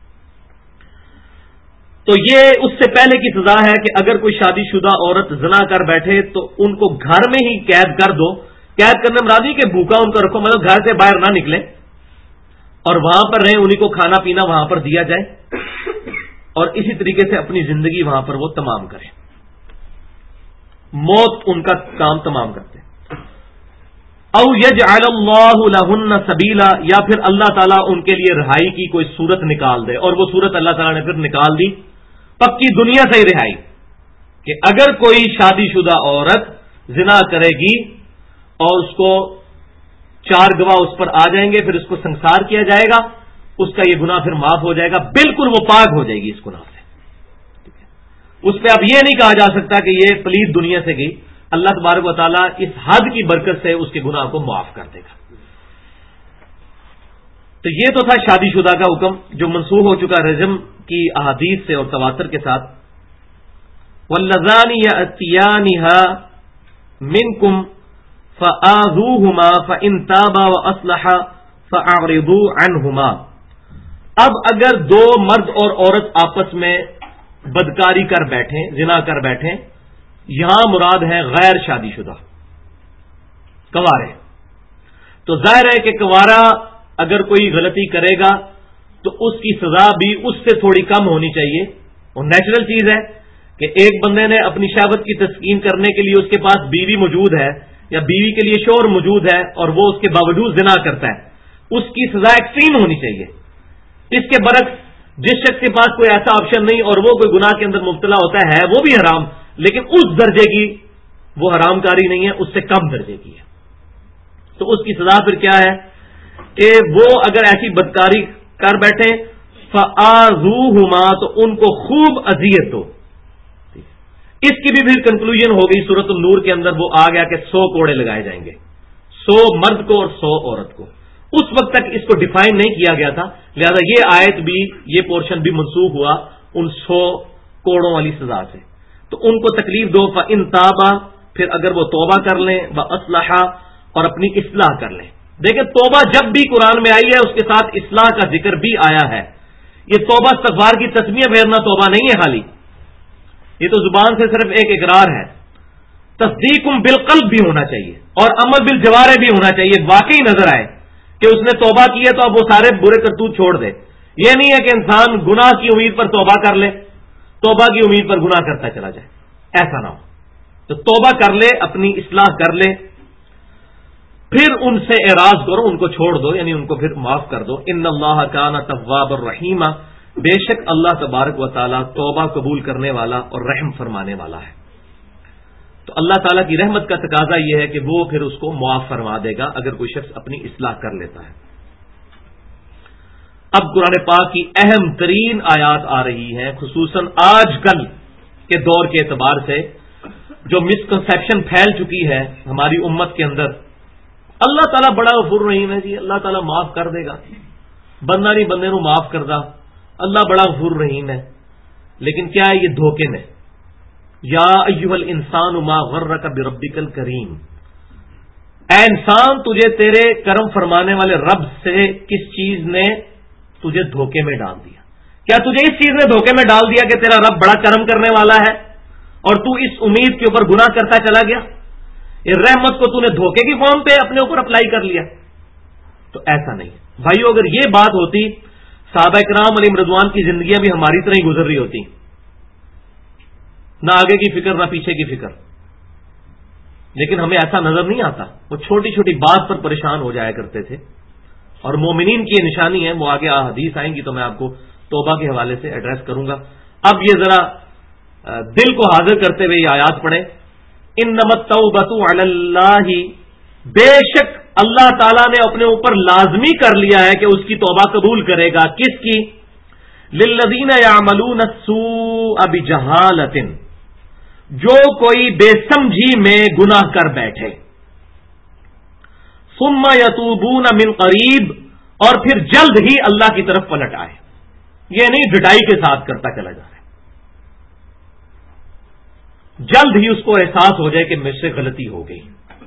تو یہ اس سے پہلے کی سزا ہے کہ اگر کوئی شادی شدہ عورت زنا کر بیٹھے تو ان کو گھر میں ہی قید کر دو. قید کرنے میں راضی کہ بھوکا ان کو رکھو، مطلب گھر سے باہر نہ نکلیں اور وہاں پر رہیں، انہیں کو کھانا پینا وہاں پر دیا جائے اور اسی طریقے سے اپنی زندگی وہاں پر وہ تمام کریں. موت ان کا کام تمام کرتے. او یجعل اللہ لہن سبیلا، یا پھر اللہ تعالیٰ ان کے لیے رہائی کی کوئی صورت نکال دے، اور وہ صورت اللہ تعالیٰ نے پھر نکال دی پکی دنیا سے ہی رہائی کہ اگر کوئی شادی شدہ عورت زنا کرے گی اور اس کو 4 گواہ اس پر آ جائیں گے، پھر اس کو سنسار کیا جائے گا، اس کا یہ گناہ پھر معاف ہو جائے گا، بالکل وہ پاک ہو جائے گی اس گناہ سے. اس پہ اب یہ نہیں کہا جا سکتا کہ یہ پلید دنیا سے گئی. اللہ تبارک و تعالیٰ اس حد کی برکت سے اس کے گناہ کو معاف کر دے گا. تو یہ تو تھا شادی شدہ کا حکم جو منسوخ ہو چکا رجم کی احادیث سے اور تواتر کے ساتھ. واللذان یأتیانھا منکم فآذوہما فإن تابا وأصلحا فأعرضوا عنہما. اب اگر دو مرد اور عورت آپس میں بدکاری کر بیٹھیں، زنا کر بیٹھیں، یہاں مراد ہے غیر شادی شدہ کنوارے. تو ظاہر ہے کہ کنوارا اگر کوئی غلطی کرے گا تو اس کی سزا بھی اس سے تھوڑی کم ہونی چاہیے. اور نیچرل چیز ہے کہ ایک بندے نے اپنی شہوت کی تسکین کرنے کے لیے اس کے پاس بیوی موجود ہے یا بیوی کے لیے شوہر موجود ہے اور وہ اس کے باوجود زنا کرتا ہے، اس کی سزا ایکسٹریم ہونی چاہیے. اس کے برعکس جس شخص کے پاس کوئی ایسا آپشن نہیں اور وہ کوئی گناہ کے اندر مبتلا ہوتا ہے وہ بھی حرام، لیکن اس درجے کی وہ حرام کاری نہیں ہے، اس سے کم درجے کی ہے. تو اس کی سزا پھر کیا ہے کہ وہ اگر ایسی بدکاری کر بیٹھے فآذوہما تو ان کو خوب اذیت دو. اس کی بھی پھر کنکلوژن ہو گئی سورۃ النور کے اندر، وہ آ گیا کہ 100 کوڑے لگائے جائیں گے، 100 مرد کو اور 100 عورت کو. اس وقت تک اس کو ڈیفائن نہیں کیا گیا تھا، لہذا یہ آیت بھی، یہ پورشن بھی منسوخ ہوا ان 100 کوڑوں والی سزا سے. تو ان کو تکلیف دو فإن تابا، پھر اگر وہ توبہ کر لیں، وأصلحا اور اپنی اصلاح کر لیں. دیکھیں توبہ جب بھی قرآن میں آئی ہے اس کے ساتھ اصلاح کا ذکر بھی آیا ہے. یہ توبہ استغفار کی تسمیہ پھیرنا توبہ نہیں ہے خالی، یہ تو زبان سے صرف ایک اقرار ہے. تصدیق بالقلب بھی ہونا چاہیے اور عمل بالجوارح بھی ہونا چاہیے. واقعی نظر آئے کہ اس نے توبہ کی ہے تو اب وہ سارے برے کرتوت چھوڑ دے. یہ نہیں ہے کہ انسان گناہ کی امید پر توبہ کر لے، توبہ کی امید پر گناہ کرتا چلا جائے، ایسا نہ ہو. تو توبہ کر لے، اپنی اصلاح کر لے، پھر ان سے اعراض کرو، ان کو چھوڑ دو، یعنی ان کو پھر معاف کر دو. ان اللہ کان توابا الرحیم، بے شک اللہ تبارک و تعالیٰ توبہ قبول کرنے والا اور رحم فرمانے والا ہے. تو اللہ تعالیٰ کی رحمت کا تقاضا یہ ہے کہ وہ پھر اس کو معاف فرما دے گا اگر کوئی شخص اپنی اصلاح کر لیتا ہے. اب قرآن پاک کی اہم ترین آیات آ رہی ہیں، خصوصاً آج کل کے دور کے اعتبار سے جو مسکنسیپشن پھیل چکی ہے ہماری امت کے اندر. اللہ تعالیٰ بڑا غفور رحیم ہے جی، اللہ تعالیٰ معاف کر دے گا، بندہ نہیں بندے نو معاف کردا، اللہ بڑا غفور رحیم ہے. لیکن کیا ہے یہ دھوکے میں. یا ایھا الانسان ما غرک بربک الکریم، اے انسان تجھے تیرے کرم فرمانے والے رب سے کس چیز نے تجھے دھوکے میں ڈال دیا؟ کیا تجھے اس چیز نے دھوکے میں ڈال دیا کہ تیرا رب بڑا کرم کرنے والا ہے اور تو اس امید کے اوپر گناہ کرتا چلا گیا؟ اس رحمت کو تو نے دھوکے کی فارم پہ اپنے اوپر اپلائی کر لیا. تو ایسا نہیں بھائیو. اگر یہ بات ہوتی صحابہ کرام علیہم رضوان کی زندگیاں بھی ہماری طرح ہی گزر رہی ہوتی، نہ آگے کی فکر نہ پیچھے کی فکر. لیکن ہمیں ایسا نظر نہیں آتا، وہ چھوٹی چھوٹی بات پر پریشان ہو جایا کرتے تھے. اور مومنین کی یہ نشانی ہے، وہ آگے حدیث آئیں گی تو میں آپ کو توبہ کے حوالے سے ایڈریس کروں گا. اب یہ ذرا دل کو حاضر کرتے ہوئے یہ آیات پڑھیں. انما التوبۃ علی اللہ، بے شک اللہ تعالیٰ نے اپنے اوپر لازمی کر لیا ہے کہ اس کی توبہ قبول کرے گا. کس کی؟ للذین یعملون السوء بجہالۃ، جو کوئی بے سمجھی میں گناہ کر بیٹھے، ثم یتوبون من قریب، اور پھر جلد ہی اللہ کی طرف پلٹ آئے، یہ نہیں ڈٹائی کے ساتھ کرتا چلا جا رہا ہے، جلد ہی اس کو احساس ہو جائے کہ مجھ سے غلطی ہو گئی،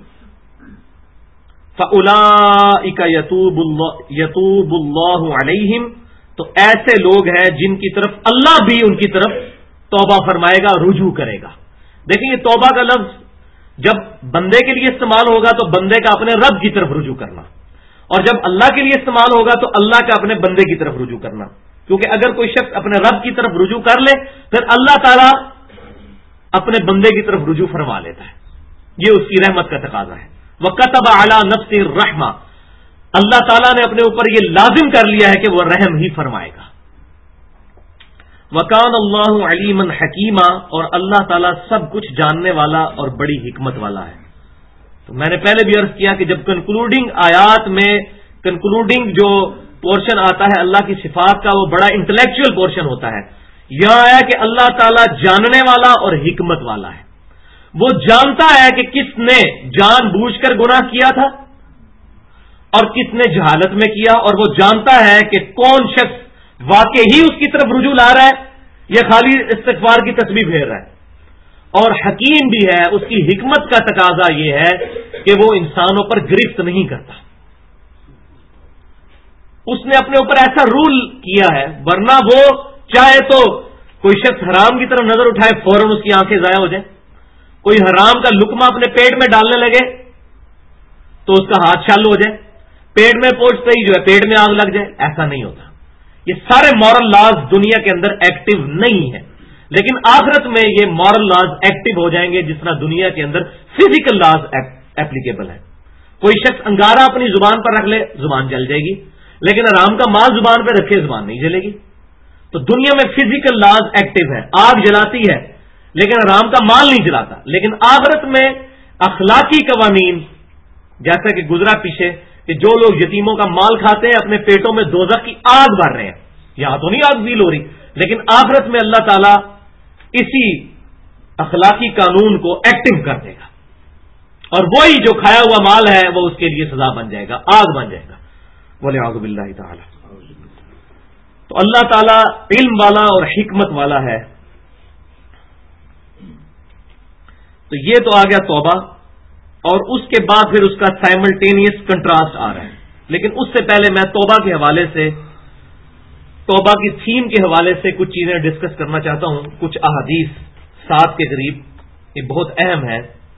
فَأُولَئِكَ يَتُوبُ اللَّهُ عَلَيْهِمْ، تو ایسے لوگ ہیں جن کی طرف اللہ بھی ان کی طرف توبہ فرمائے گا، رجوع کرے گا۔ دیکھیں یہ توبہ کا لفظ جب بندے کے لیے استعمال ہوگا تو بندے کا اپنے رب کی طرف رجوع کرنا، اور جب اللہ کے لیے استعمال ہوگا تو اللہ کا اپنے بندے کی طرف رجوع کرنا، کیونکہ اگر کوئی شخص اپنے رب کی طرف رجوع کر لے پھر اللہ تعالیٰ اپنے بندے کی طرف رجوع فرما لیتا ہے، یہ اس کی رحمت کا تقاضا ہے۔ وَكَتَبَ عَلَى نَفْسِهِ الرَّحْمَةَ، اللہ تعالیٰ نے اپنے اوپر یہ لازم کر لیا ہے کہ وہ رحم ہی فرمائے گا۔ وَكَانَ اللَّهُ عَلِيمًا حَكِيمًا، اور اللہ تعالیٰ سب کچھ جاننے والا اور بڑی حکمت والا ہے۔ تو میں نے پہلے بھی عرض کیا کہ جب کنکلوڈنگ آیات میں کنکلوڈنگ جو پورشن آتا ہے اللہ کی صفات کا، وہ بڑا انٹلیکچوئل پورشن ہوتا ہے۔ یہاں آیا کہ اللہ تعالیٰ جاننے والا اور حکمت والا ہے، وہ جانتا ہے کہ کس نے جان بوجھ کر گناہ کیا تھا اور کس نے جہالت میں کیا، اور وہ جانتا ہے کہ کون شخص واقعی ہی اس کی طرف رجوع لا رہا ہے یا خالی استغفار کی تسبیح پھیر رہا ہے، اور حکیم بھی ہے، اس کی حکمت کا تقاضا یہ ہے کہ وہ انسانوں پر گرفت نہیں کرتا، اس نے اپنے اوپر ایسا رول کیا ہے، ورنہ وہ چاہے تو کوئی شخص حرام کی طرف نظر اٹھائے فوراً اس کی آنکھیں ضائع ہو جائیں، کوئی حرام کا لقمہ اپنے پیٹ میں ڈالنے لگے تو اس کا ہاتھ چالو ہو جائے، پیٹ میں پہنچتے ہی جو ہے پیٹ میں آگ لگ جائے، ایسا نہیں ہوتا۔ یہ سارے مورل لاز دنیا کے اندر ایکٹیو نہیں ہے، لیکن آخرت میں یہ مورل لاز ایکٹیو ہو جائیں گے جس طرح دنیا کے اندر فزیکل لاز ایپلیکیبل ہے۔ کوئی شخص انگارہ اپنی زبان پر رکھ لے زبان جل جائے گی، لیکن حرام کا مال زبان پہ رکھے زبان نہیں جلے گی۔ تو دنیا میں فزیکل لاز ایکٹیو ہے، آگ جلاتی ہے لیکن حرام کا مال نہیں جلاتا، لیکن آخرت میں اخلاقی قوانین جیسا کہ گزرا پیچھے کہ جو لوگ یتیموں کا مال کھاتے ہیں اپنے پیٹوں میں دوزخ کی آگ بھر رہے ہیں، یہاں تو نہیں آگ فیل ہو رہی، لیکن آخرت میں اللہ تعالیٰ اسی اخلاقی قانون کو ایکٹیو کر دے گا، اور وہی جو کھایا ہوا مال ہے وہ اس کے لیے سزا بن جائے گا، آگ بن جائے گا۔ وَلِعَوْذُ بِاللَّهِ تَعَالَى۔ تو اللہ تعالیٰ علم والا اور حکمت والا ہے۔ تو یہ تو آ گیا توبہ، اور اس کے بعد پھر اس کا سائملٹینیس کنٹراسٹ آ رہا ہے، لیکن اس سے پہلے میں توبہ کے حوالے سے، توبہ کی تھیم کے حوالے سے کچھ چیزیں ڈسکس کرنا چاہتا ہوں، کچھ احادیث 7 کے قریب، یہ بہت اہم ہے۔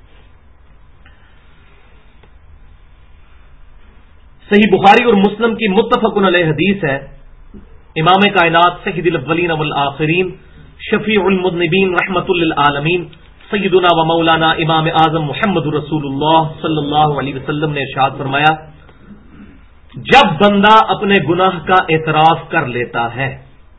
صحیح بخاری اور مسلم کی متفق علیہ حدیث ہے، امام کائنات سید الاولین والآخرین شفیع المذنبین رحمت للعالمین سیدنا و مولانا امام اعظم محمد رسول اللہ صلی اللہ علیہ وسلم نے ارشاد فرمایا، جب بندہ اپنے گناہ کا اعتراف کر لیتا ہے،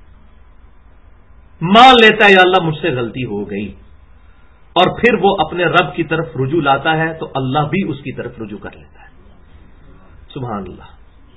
مان لیتا ہے یا اللہ مجھ سے غلطی ہو گئی، اور پھر وہ اپنے رب کی طرف رجوع لاتا ہے تو اللہ بھی اس کی طرف رجوع کر لیتا ہے۔ سبحان اللہ،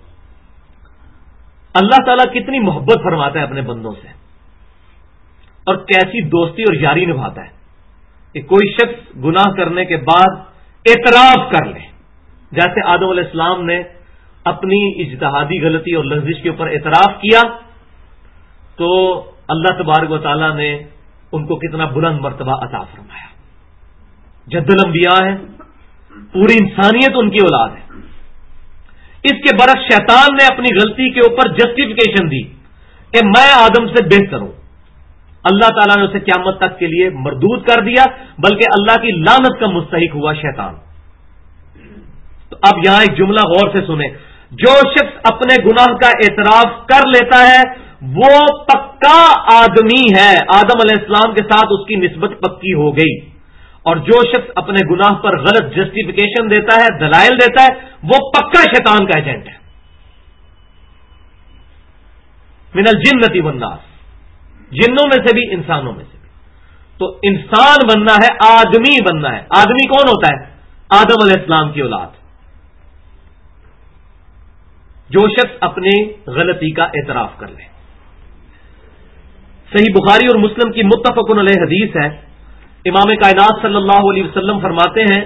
اللہ تعالیٰ کتنی محبت فرماتا ہے اپنے بندوں سے، اور کیسی دوستی اور یاری نبھاتا ہے کہ کوئی شخص گناہ کرنے کے بعد اعتراف کر لے، جیسے آدم علیہ السلام نے اپنی اجتہادی غلطی اور لغزش کے اوپر اعتراف کیا تو اللہ تبارک و تعالیٰ نے ان کو کتنا بلند مرتبہ عطا فرمایا۔ جد الانبیاء ہے، پوری انسانیت ان کی اولاد ہے۔ اس کے برعکس شیطان نے اپنی غلطی کے اوپر جسٹیفیکیشن دی کہ میں آدم سے بہتر ہوں، اللہ تعالیٰ نے اسے قیامت تک کے لیے مردود کر دیا، بلکہ اللہ کی لعنت کا مستحق ہوا شیطان۔ تو اب یہاں ایک جملہ غور سے سنیں، جو شخص اپنے گناہ کا اعتراف کر لیتا ہے وہ پکا آدمی ہے، آدم علیہ السلام کے ساتھ اس کی نسبت پکی ہو گئی، اور جو شخص اپنے گناہ پر غلط جسٹیفیکیشن دیتا ہے، دلائل دیتا ہے، وہ پکا شیطان کا ایجنٹ ہے۔ من الجنۃ والناس، جنوں میں سے بھی انسانوں میں سے بھی۔ تو انسان بننا ہے، آدمی بننا ہے۔ آدمی کون ہوتا ہے؟ آدم علیہ السلام کی اولاد۔ جو شخص اپنی غلطی کا اعتراف کر لے۔ صحیح بخاری اور مسلم کی متفق علیہ حدیث ہے، امام کائنات صلی اللہ علیہ وسلم فرماتے ہیں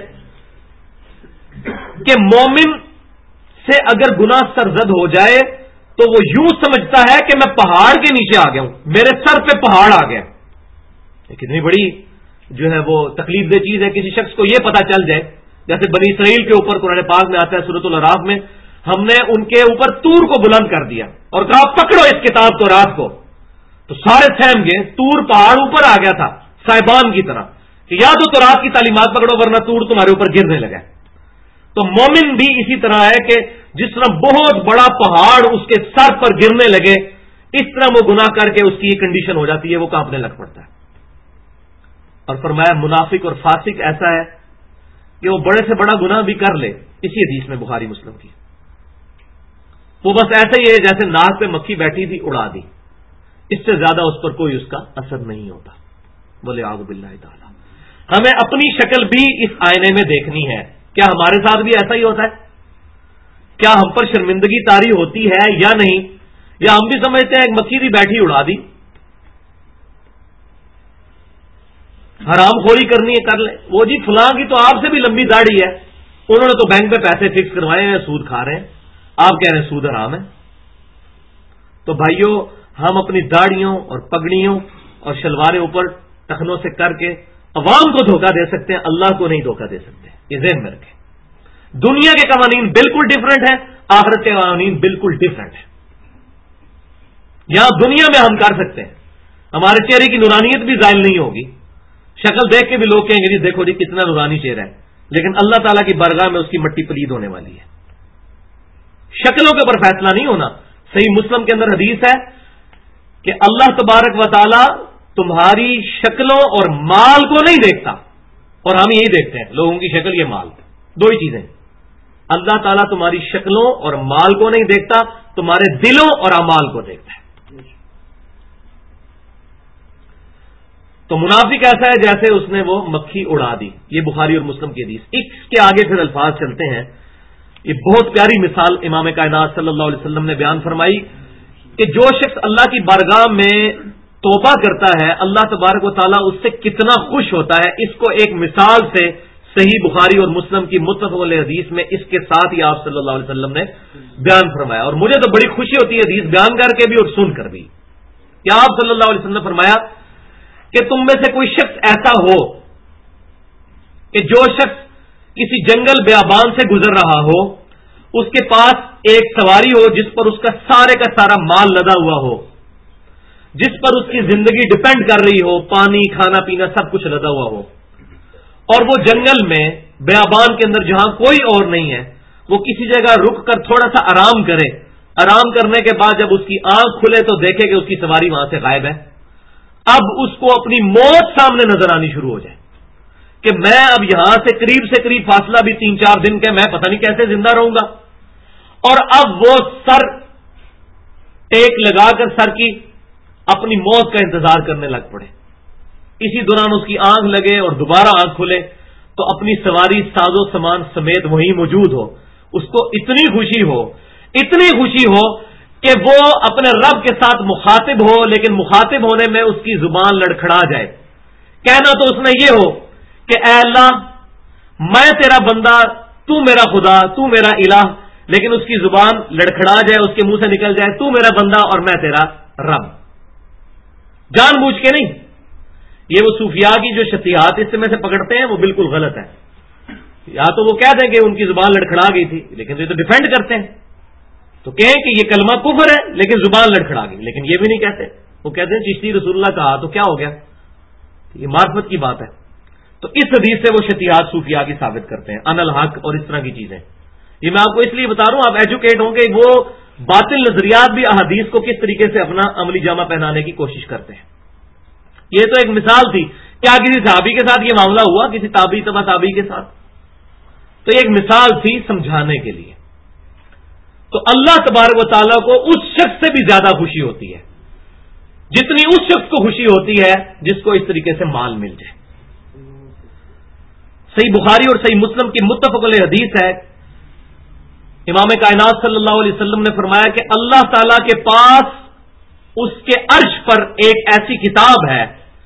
کہ مومن سے اگر گناہ سرزد ہو جائے تو وہ یوں سمجھتا ہے کہ میں پہاڑ کے نیچے آ گیا ہوں، میرے سر پہ پہاڑ آ گیا. کتنی بڑی جو ہے وہ تکلیف دہ چیز ہے کسی شخص کو یہ پتا چل جائے. جیسے بنی اسرائیل کے اوپر قرآن پاک میں آتا ہے سورۃ الاعراف میں، ہم نے ان کے اوپر طور کو بلند کر دیا اور کہا پکڑو اس کتاب تورات کو، تو سارے سہم گئے. طور پہاڑ اوپر آ گیا تھا صاحبان کی طرح کہ یا تو تورات کی تعلیمات پکڑو ورنہ طور تمہارے اوپر گرنے لگا. تو مومن بھی اسی طرح ہے کہ جس طرح بہت بڑا پہاڑ اس کے سر پر گرنے لگے، اس طرح وہ گناہ کر کے اس کی یہ کنڈیشن ہو جاتی ہے، وہ کانپنے لگ پڑتا ہے. اور فرمایا منافق اور فاسق ایسا ہے کہ وہ بڑے سے بڑا گناہ بھی کر لے، اسی حدیث میں بخاری مسلم کی، وہ بس ایسا ہی ہے جیسے ناک پہ مکھی بیٹھی تھی اڑا دی، اس سے زیادہ اس پر کوئی اس کا اثر نہیں ہوتا. بولے اعوذ باللہ تعالی. ہمیں اپنی شکل بھی اس آئینے میں دیکھنی ہے. کیا ہمارے ساتھ بھی ایسا ہی ہوتا ہے؟ کیا ہم پر شرمندگی طاری ہوتی ہے یا نہیں؟ یا ہم بھی سمجھتے ہیں ایک مکھی تھی بیٹھی اڑا دی، حرام خوری کرنی ہے کر لیں. وہ جی فلاں کی تو آپ سے بھی لمبی داڑھی ہے، انہوں نے تو بینک پہ پیسے فکس کروائے ہیں، سود کھا رہے ہیں، آپ کہہ رہے ہیں سود حرام ہے. تو بھائیوں، ہم اپنی داڑھیوں اور پگڑیوں اور شلواریں اوپر ٹخنوں سے کر کے عوام کو دھوکہ دے سکتے ہیں، اللہ کو نہیں دھوکہ دے سکتے. یہ ذہن میں رکھیں. دنیا کے قوانین بالکل ڈفرینٹ ہیں، آخرت کے قوانین بالکل ڈفرینٹ ہیں. یہاں دنیا میں ہم کر سکتے ہیں، ہمارے چہرے کی نورانیت بھی زائل نہیں ہوگی، شکل دیکھ کے بھی لوگ کہیں گے جی دیکھو جی کتنا نورانی چہرہ ہے، لیکن اللہ تعالیٰ کی بارگاہ میں اس کی مٹی پلید ہونے والی ہے. شکلوں کے اوپر فیصلہ نہیں ہونا. صحیح مسلم کے اندر حدیث ہے کہ اللہ تبارک و تعالی تمہاری شکلوں اور مال کو نہیں دیکھتا، اور ہم یہی دیکھتے ہیں لوگوں کی شکل یہ مال، دو ہی چیزیں. اللہ تعالیٰ تمہاری شکلوں اور مال کو نہیں دیکھتا، تمہارے دلوں اور اعمال کو دیکھتا ہے. تو منافق ایسا ہے جیسے اس نے وہ مکھی اڑا دی. یہ بخاری اور مسلم کی حدیث. اس کے آگے پھر الفاظ چلتے ہیں. یہ بہت پیاری مثال امام کائنات صلی اللہ علیہ وسلم نے بیان فرمائی کہ جو شخص اللہ کی بارگاہ میں توبہ کرتا ہے اللہ تبارک و تعالیٰ اس سے کتنا خوش ہوتا ہے. اس کو ایک مثال سے صحیح بخاری اور مسلم کی متفق علیہ حدیث میں اس کے ساتھ ہی آپ صلی اللہ علیہ وسلم نے بیان فرمایا. اور مجھے تو بڑی خوشی ہوتی ہے حدیث بیان کر کے بھی اور سن کر بھی. کیا آپ صلی اللہ علیہ وسلم نے فرمایا کہ تم میں سے کوئی شخص ایسا ہو کہ جو شخص کسی جنگل بیابان سے گزر رہا ہو، اس کے پاس ایک سواری ہو جس پر اس کا سارا مال لدا ہوا ہو، جس پر اس کی زندگی ڈپینڈ کر رہی ہو، پانی کھانا پینا سب کچھ لدا ہوا ہو، اور وہ جنگل میں بیابان کے اندر جہاں کوئی اور نہیں ہے وہ کسی جگہ رک کر تھوڑا سا آرام کرے. آرام کرنے کے بعد جب اس کی آنکھ کھلے تو دیکھے کہ اس کی سواری وہاں سے غائب ہے. اب اس کو اپنی موت سامنے نظر آنی شروع ہو جائے کہ میں اب یہاں سے قریب فاصلہ بھی 3-4 دن کا، میں پتہ نہیں کیسے زندہ رہوں گا. اور اب وہ سر ٹیک لگا کر سر کی اپنی موت کا انتظار کرنے لگ پڑے. اسی دوران اس کی آنکھ لگے اور دوبارہ آنکھ کھلے تو اپنی سواری ساز و سامان سمیت وہیں موجود ہو. اس کو اتنی خوشی ہو کہ وہ اپنے رب کے ساتھ مخاطب ہو، لیکن مخاطب ہونے میں اس کی زبان لڑکھڑا جائے. کہنا تو اس نے یہ ہو کہ اے اللہ میں تیرا بندہ، تو میرا خدا، تو میرا الہ، لیکن اس کی زبان لڑکھڑا جائے، اس کے منہ سے نکل جائے تو میرا بندہ اور میں تیرا رب. جان بوجھ کے نہیں. یہ وہ صوفیاء کی جو شتیہات اس میں سے پکڑتے ہیں وہ بالکل غلط ہے. یا تو وہ کہہ دیں کہ ان کی زبان لڑکھڑا گئی تھی، لیکن یہ تو ڈیفینڈ کرتے ہیں تو کہیں کہ یہ کلمہ کفر ہے لیکن زبان لڑکھڑا گئی، لیکن یہ بھی نہیں کہتے. وہ کہتے ہیں چشتی رسول اللہ کہا تو کیا ہو گیا، یہ معرفت کی بات ہے. تو اس حدیث سے وہ شتیہات صوفیاء کی ثابت کرتے ہیں، ان الحق اور اس طرح کی چیزیں. یہ میں آپ کو اس لیے بتا رہا ہوں آپ ایجوکیٹ ہوں گے. وہ باطل نظریات بھی احادیث کو کس طریقے سے اپنا عملی جامہ پہنانے کی کوشش کرتے ہیں. یہ تو ایک مثال تھی. کیا کسی صحابی کے ساتھ یہ معاملہ ہوا، کسی تابعی تبع تابعی کے ساتھ؟ تو یہ ایک مثال تھی سمجھانے کے لیے. تو اللہ تبارک و تعالیٰ کو اس شخص سے بھی زیادہ خوشی ہوتی ہے جتنی اس شخص کو خوشی ہوتی ہے جس کو اس طریقے سے مال مل جائے. صحیح بخاری اور صحیح مسلم کی متفق علیہ حدیث ہے. امام کائنات صلی اللہ علیہ وسلم نے فرمایا کہ اللہ تعالیٰ کے پاس اس کے عرش پر ایک ایسی کتاب ہے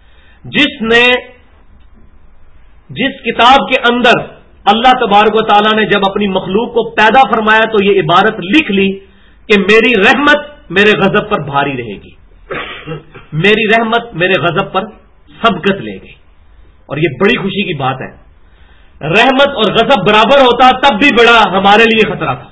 جس کتاب کے اندر اللہ تبارک و تعالیٰ نے جب اپنی مخلوق کو پیدا فرمایا تو یہ عبارت لکھ لی کہ میری رحمت میرے غضب پر بھاری رہے گی، میری رحمت میرے غضب پر سبقت لے گئی. اور یہ بڑی خوشی کی بات ہے. رحمت اور غضب برابر ہوتا تب بھی بڑا ہمارے لیے خطرہ تھا.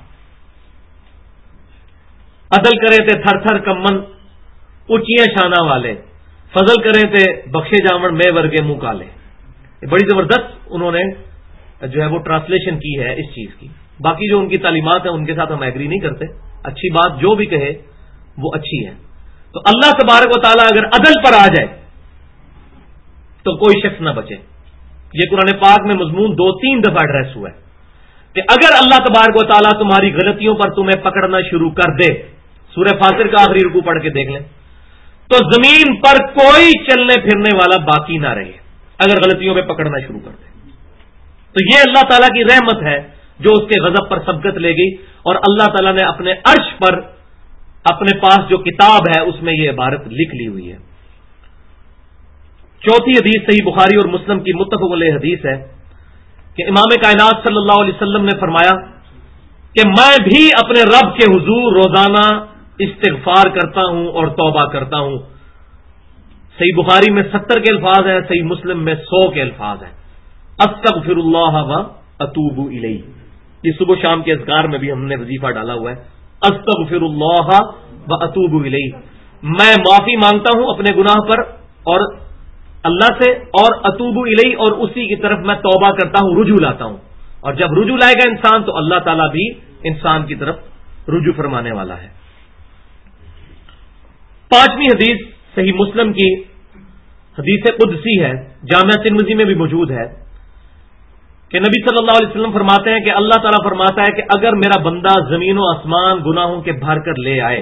عدل کرے تھے تھر تھر کمن اونچیاں شانہ والے، فضل کرے تھے بخشے جامن میں ورگے منہ کالے. یہ بڑی زبردست انہوں نے جو ہے وہ ٹرانسلیشن کی ہے اس چیز کی. باقی جو ان کی تعلیمات ہیں ان کے ساتھ ہم ایگری نہیں کرتے، اچھی بات جو بھی کہے وہ اچھی ہے. تو اللہ تبارک و تعالیٰ اگر عدل پر آ جائے تو کوئی شخص نہ بچے. یہ قرآن پاک میں مضمون 2-3 دفعہ ایڈریس ہوا ہے کہ اگر اللہ تبارک و تعالیٰ تمہاری غلطیوں پر تمہیں پکڑنا شروع کر دے، سورہ فاطر کا آخری رکوع پڑھ کے دیکھ لیں، تو زمین پر کوئی چلنے پھرنے والا باقی نہ رہے اگر غلطیوں پہ پکڑنا شروع کر دے. تو یہ اللہ تعالیٰ کی رحمت ہے جو اس کے غضب پر سبقت لے گئی. اور اللہ تعالیٰ نے اپنے عرش پر اپنے پاس جو کتاب ہے اس میں یہ عبارت لکھ لی ہوئی ہے. چوتھی حدیث صحیح بخاری اور مسلم کی متفق علیہ حدیث ہے کہ امام کائنات صلی اللہ علیہ وسلم نے فرمایا کہ میں بھی اپنے رب کے حضور روزانہ استغفار کرتا ہوں اور توبہ کرتا ہوں. صحیح بخاری میں 70 کے الفاظ ہیں، صحیح مسلم میں 100 کے الفاظ ہیں. استغفر اللہ و اتوب الیہ. یہ صبح شام کے اذکار میں بھی ہم نے وظیفہ ڈالا ہوا ہے، استغفر اللہ و اتوب الیہ. میں معافی مانگتا ہوں اپنے گناہ پر اور اللہ سے، اور اتوب الیہ، اور اسی کی طرف میں توبہ کرتا ہوں، رجوع لاتا ہوں. اور جب رجوع لائے گا انسان تو اللہ تعالیٰ بھی انسان کی طرف رجوع فرمانے والا ہے. پانچویں حدیث صحیح مسلم کی حدیث قدسی ہے، جامعہ ترمذی میں بھی موجود ہے کہ نبی صلی اللہ علیہ وسلم فرماتے ہیں کہ اللہ تعالیٰ فرماتا ہے کہ اگر میرا بندہ زمین و آسمان گناہوں کے بھر کر لے آئے،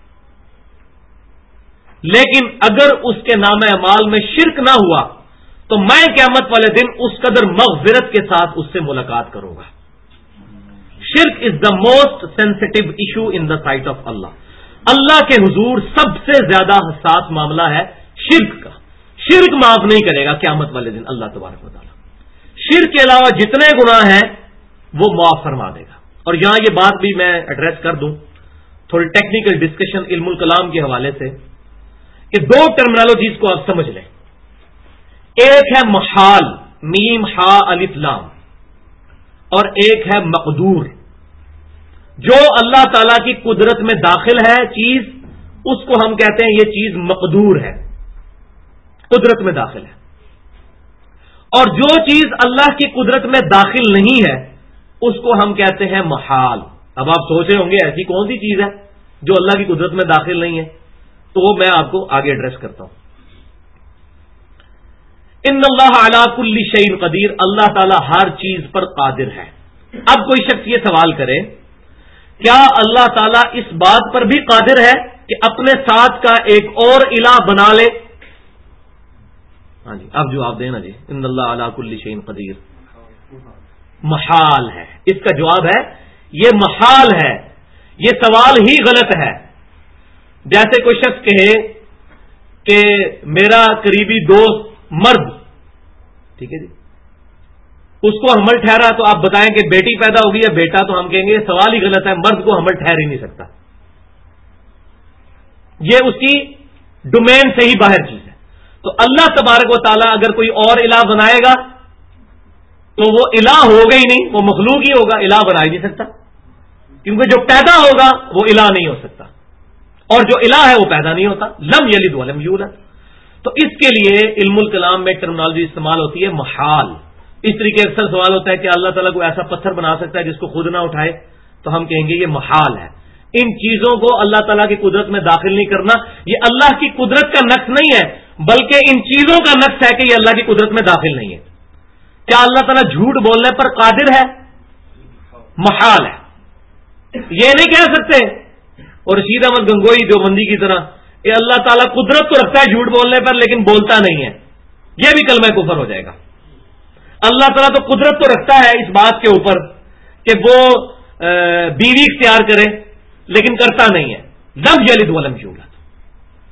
لیکن اگر اس کے نام اعمال میں شرک نہ ہوا تو میں قیامت والے دن اس قدر مغفرت کے ساتھ اس سے ملاقات کروں گا. شرک is the most sensitive issue in the sight of Allah. Allah کے حضور سب سے زیادہ حساس معاملہ ہے شرک کا. شرک معاف نہیں کرے گا قیامت والے دن اللہ تبارک و تعالیٰ. شرک کے علاوہ جتنے گناہ ہیں وہ معاف فرما دے گا. اور یہاں یہ بات بھی میں ایڈریس کر دوں، تھوڑی ٹیکنیکل ڈسکشن علم الکلام کے حوالے سے، کہ 2 ٹرمنالوجیز کو آپ سمجھ لیں. ایک ہے محال، میم ہا الف لام، اور ایک ہے مقدور. جو اللہ تعالی کی قدرت میں داخل ہے چیز، اس کو ہم کہتے ہیں یہ چیز مقدور ہے، قدرت میں داخل ہے. اور جو چیز اللہ کی قدرت میں داخل نہیں ہے اس کو ہم کہتے ہیں محال. اب آپ سوچ رہے ہوں گے ایسی کون سی چیز ہے جو اللہ کی قدرت میں داخل نہیں ہے، تو وہ میں آپ کو آگے ایڈریس کرتا ہوں. ان اللہ علی کل شیء قدیر، اللہ تعالی ہر چیز پر قادر ہے. اب کوئی شخص یہ سوال کرے کیا اللہ تعالیٰ اس بات پر بھی قادر ہے کہ اپنے ساتھ کا ایک اور الہ بنا لے؟ ہاں جی، اب جواب دینا جی. ان اللہ علی کل شیء قدیر محال ہے. اس کا جواب ہے یہ محال ہے، یہ سوال ہی غلط ہے. جیسے کوئی شخص کہے کہ میرا قریبی دوست مرد، ٹھیک ہے جی، اس کو حمل ٹھہرا تو آپ بتائیں کہ بیٹی پیدا ہوگی یا بیٹا، تو ہم کہیں گے یہ سوال ہی غلط ہے، مرد کو حمل ٹھہر ہی نہیں سکتا. یہ اس کی ڈومین سے ہی باہر چیز ہے. تو اللہ تبارک و تعالیٰ اگر کوئی اور الہ بنائے گا تو وہ الہ ہوگا ہی نہیں، وہ مخلوق ہی ہوگا، الہ بنا ہی نہیں سکتا، کیونکہ جو پیدا ہوگا وہ الہ نہیں ہو سکتا، اور جو الہ ہے وہ پیدا نہیں ہوتا. لم یلد ولم یولد. تو اس کے لیے علم الکلام میں ٹرمنالوجی استعمال ہوتی ہے محال. اس طریقے اکثر سوال ہوتا ہے کہ اللہ تعالیٰ کو ایسا پتھر بنا سکتا ہے جس کو خود نہ اٹھائے، تو ہم کہیں گے یہ محال ہے. ان چیزوں کو اللہ تعالیٰ کی قدرت میں داخل نہیں کرنا، یہ اللہ کی قدرت کا نقص نہیں ہے، بلکہ ان چیزوں کا نقص ہے کہ یہ اللہ کی قدرت میں داخل نہیں ہے. کیا اللہ تعالیٰ جھوٹ بولنے پر قادر ہے؟ محال ہے. یہ نہیں کہہ سکتے اور رشید احمد گنگوئی دیوبندی کی طرح کہ اللہ تعالیٰ قدرت تو رکھتا ہے جھوٹ بولنے پر لیکن بولتا نہیں ہے، یہ بھی کلمہ کفر ہو جائے گا. اللہ تعالیٰ تو قدرت تو رکھتا ہے اس بات کے اوپر کہ وہ بیوی اختیار کرے لیکن کرتا نہیں ہے. لم یلد ولم یولد.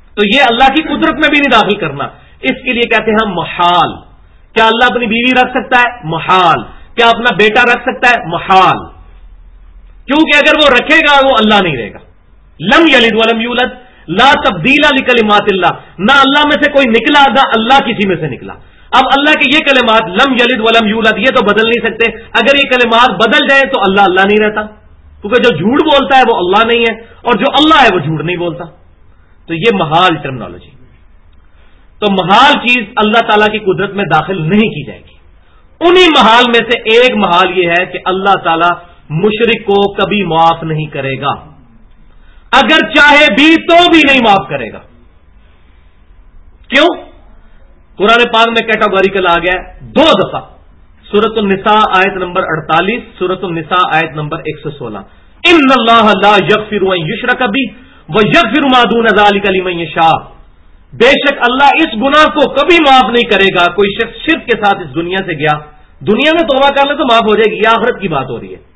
تو یہ اللہ کی قدرت میں بھی نہیں داخل کرنا. اس کے لیے کہتے ہیں محال. کیا اللہ اپنی بیوی رکھ سکتا ہے؟ محال. کیا اپنا بیٹا رکھ سکتا ہے؟ محال. کیونکہ اگر وہ رکھے گا وہ اللہ نہیں رہے گا. لم یلد ولم یولد لا تبدیل لکلمات اللہ. نہ اللہ میں سے کوئی نکلا نہ اللہ کسی میں سے نکلا. اب اللہ کے یہ کلمات لم یلد ولم یولد یہ تو بدل نہیں سکتے. اگر یہ کلمات بدل جائیں تو اللہ نہیں رہتا، کیونکہ جو جھوٹ بولتا ہے وہ اللہ نہیں ہے، اور جو اللہ ہے وہ جھوٹ نہیں بولتا. تو یہ محال ٹرمنالوجی. تو محال چیز اللہ تعالیٰ کی قدرت میں داخل نہیں کی جائے گی. انہی محال میں سے ایک محال یہ ہے کہ اللہ تعالیٰ مشرک کو کبھی معاف نہیں کرے گا، اگر چاہے بھی تو بھی نہیں معاف کرے گا. کیوں؟ قرآن پاک میں کیٹاگوریکل آ گیا ہے 2 دفعہ. سورۃ النساء آیت نمبر 48، سورۃ النساء آیت نمبر 116. ان اللہ لا یغفر ان یشرک بہ ویغفر ما دون ذلک لمن یشاء. بے شک اللہ اس گناہ کو کبھی معاف نہیں کرے گا. کوئی شخص شرک کے ساتھ اس دنیا سے گیا، دنیا میں توبہ کر لے تو معاف ہو جائے گی، یہ آخرت کی بات ہو رہی ہے.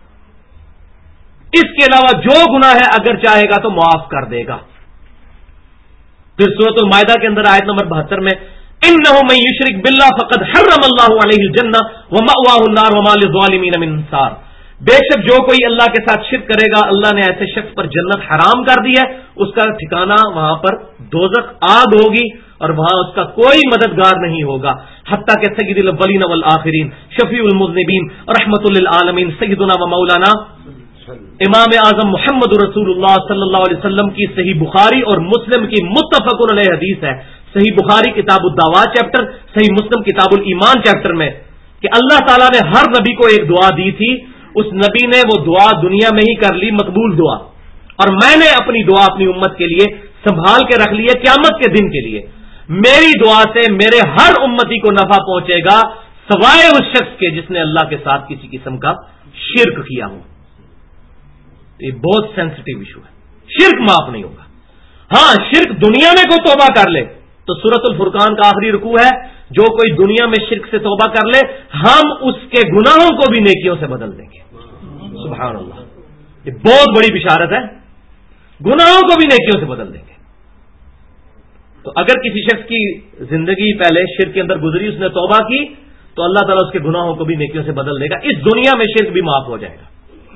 اس کے علاوہ جو گناہ ہے اگر چاہے گا تو معاف کر دے گا. پھر سورۃ المائدہ کے اندر آیت نمبر 72 میں انہ من یشرک باللہ فقد حرم اللہ علیہ الجنہ ومأواہ النار وما للظالمین من انصار. بے شک جو کوئی اللہ کے ساتھ شرک کرے گا اللہ نے ایسے شخص پر جنت حرام کر دی ہے، اس کا ٹھکانہ وہاں پر دوزخ آگ ہوگی اور وہاں اس کا کوئی مددگار نہیں ہوگا. حتیٰ کہ سید الاولین والآخرین شفیع المذنبین رحمت للعالمین سیدنا و مولانا امام اعظم محمد رسول اللہ صلی اللہ علیہ وسلم کی صحیح بخاری اور مسلم کی متفق علیہ حدیث ہے. صحیح بخاری کتاب الدعوات چیپٹر، صحیح مسلم کتاب الایمان چیپٹر میں، کہ اللہ تعالیٰ نے ہر نبی کو ایک دعا دی تھی، اس نبی نے وہ دعا دنیا میں ہی کر لی، مقبول دعا، اور میں نے اپنی دعا اپنی امت کے لیے سنبھال کے رکھ لی ہے قیامت کے دن کے لیے. میری دعا سے میرے ہر امتی کو نفع پہنچے گا سوائے اس شخص کے جس نے اللہ کے ساتھ کسی قسم کا شرک کیا ہو. یہ بہت سینسٹیو ایشو ہے. شرک معاف نہیں ہوگا. ہاں شرک دنیا میں کوئی توبہ کر لے تو سورۃ الفرقان کا آخری رکوع ہے، جو کوئی دنیا میں شرک سے توبہ کر لے ہم اس کے گناہوں کو بھی نیکیوں سے بدل دیں گے. سبحان اللہ، یہ بہت بڑی بشارت ہے. گناہوں کو بھی نیکیوں سے بدل دیں گے. تو اگر کسی شخص کی زندگی پہلے شرک کے اندر گزری، اس نے توبہ کی، تو اللہ تعالیٰ اس کے گناہوں کو بھی نیکیوں سے بدل دے گا. اس دنیا میں شرک بھی معاف ہو جائے گا.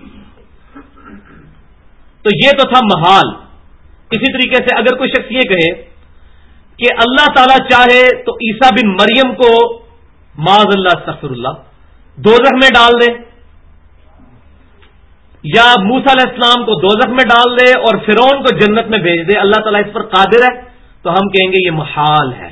تو یہ تو تھا محال. اسی طریقے سے اگر کوئی شخص یہ کہے کہ اللہ تعالیٰ چاہے تو عیسیٰ بن مریم کو معاذ اللہ استغفر اللہ دوزخ میں ڈال دے، یا موسیٰ علیہ السلام کو دوزخ میں ڈال دے اور فرعون کو جنت میں بھیج دے، اللہ تعالیٰ اس پر قادر ہے، تو ہم کہیں گے یہ محال ہے.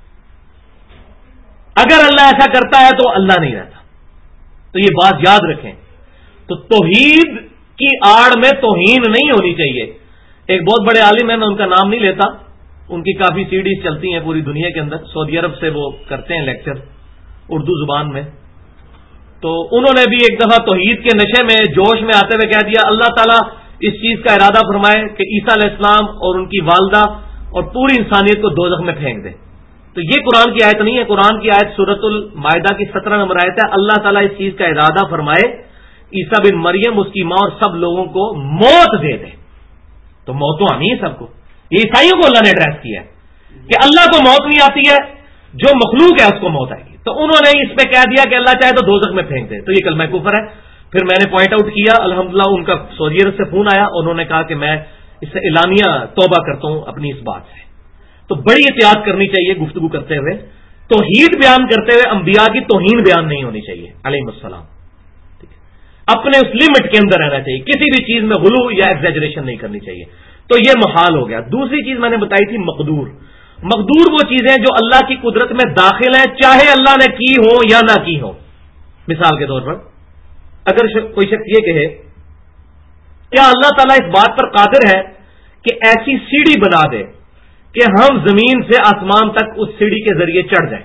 اگر اللہ ایسا کرتا ہے تو اللہ نہیں رہتا. تو یہ بات یاد رکھیں. تو توحید کی آڑ میں توہین نہیں ہونی چاہیے. ایک بہت بڑے عالم ہیں، میں ان کا نام نہیں لیتا، ان کی کافی سیڈیز چلتی ہیں پوری دنیا کے اندر، سعودی عرب سے وہ کرتے ہیں لیکچر اردو زبان میں. تو انہوں نے بھی ایک دفعہ توحید کے نشے میں جوش میں آتے ہوئے کہہ دیا اللہ تعالیٰ اس چیز کا ارادہ فرمائے کہ عیسیٰ علیہ السلام اور ان کی والدہ اور پوری انسانیت کو دوزخ میں پھینک دے. تو یہ قرآن کی آیت نہیں ہے. قرآن کی آیت سورۃ المائدہ کی 17 نمبر آیت ہے. اللہ تعالیٰ اس چیز کا ارادہ فرمائے عیسیٰ بن مریم، اس کی ماں اور سب لوگوں کو موت دے دے. تو موت تو آنی ہے سب کو. یہ عیسائیوں کو اللہ نے ایڈریس کیا ہے کہ اللہ کو موت نہیں آتی ہے، جو مخلوق ہے اس کو موت آئے گی. تو انہوں نے اس پہ کہہ دیا کہ اللہ چاہے تو دوزخ میں پھینک دے. تو یہ کلمہ کفر ہے. پھر میں نے پوائنٹ آؤٹ کیا، الحمدللہ ان کا سعودی عرب سے فون آیا، انہوں نے کہا کہ میں اس سے اعلانیہ توبہ کرتا ہوں اپنی اس بات سے. تو بڑی احتیاط کرنی چاہیے گفتگو کرتے ہوئے. توحید بیان کرتے ہوئے انبیاء کی توہین بیان نہیں ہونی چاہیے علیہ السلام. اپنے اس لمٹ کے اندر رہنا چاہیے، کسی بھی چیز میں غلو یا ایگزیجریشن نہیں کرنی چاہیے. تو یہ محال ہو گیا. دوسری چیز میں نے بتائی تھی مقدور. مقدور وہ چیزیں جو اللہ کی قدرت میں داخل ہیں، چاہے اللہ نے کی ہو یا نہ کی ہو. مثال کے طور پر اگر کوئی شخص یہ کہے کیا اللہ تعالیٰ اس بات پر قادر ہے کہ ایسی سیڑھی بنا دے کہ ہم زمین سے آسمان تک اس سیڑھی کے ذریعے چڑھ جائیں؟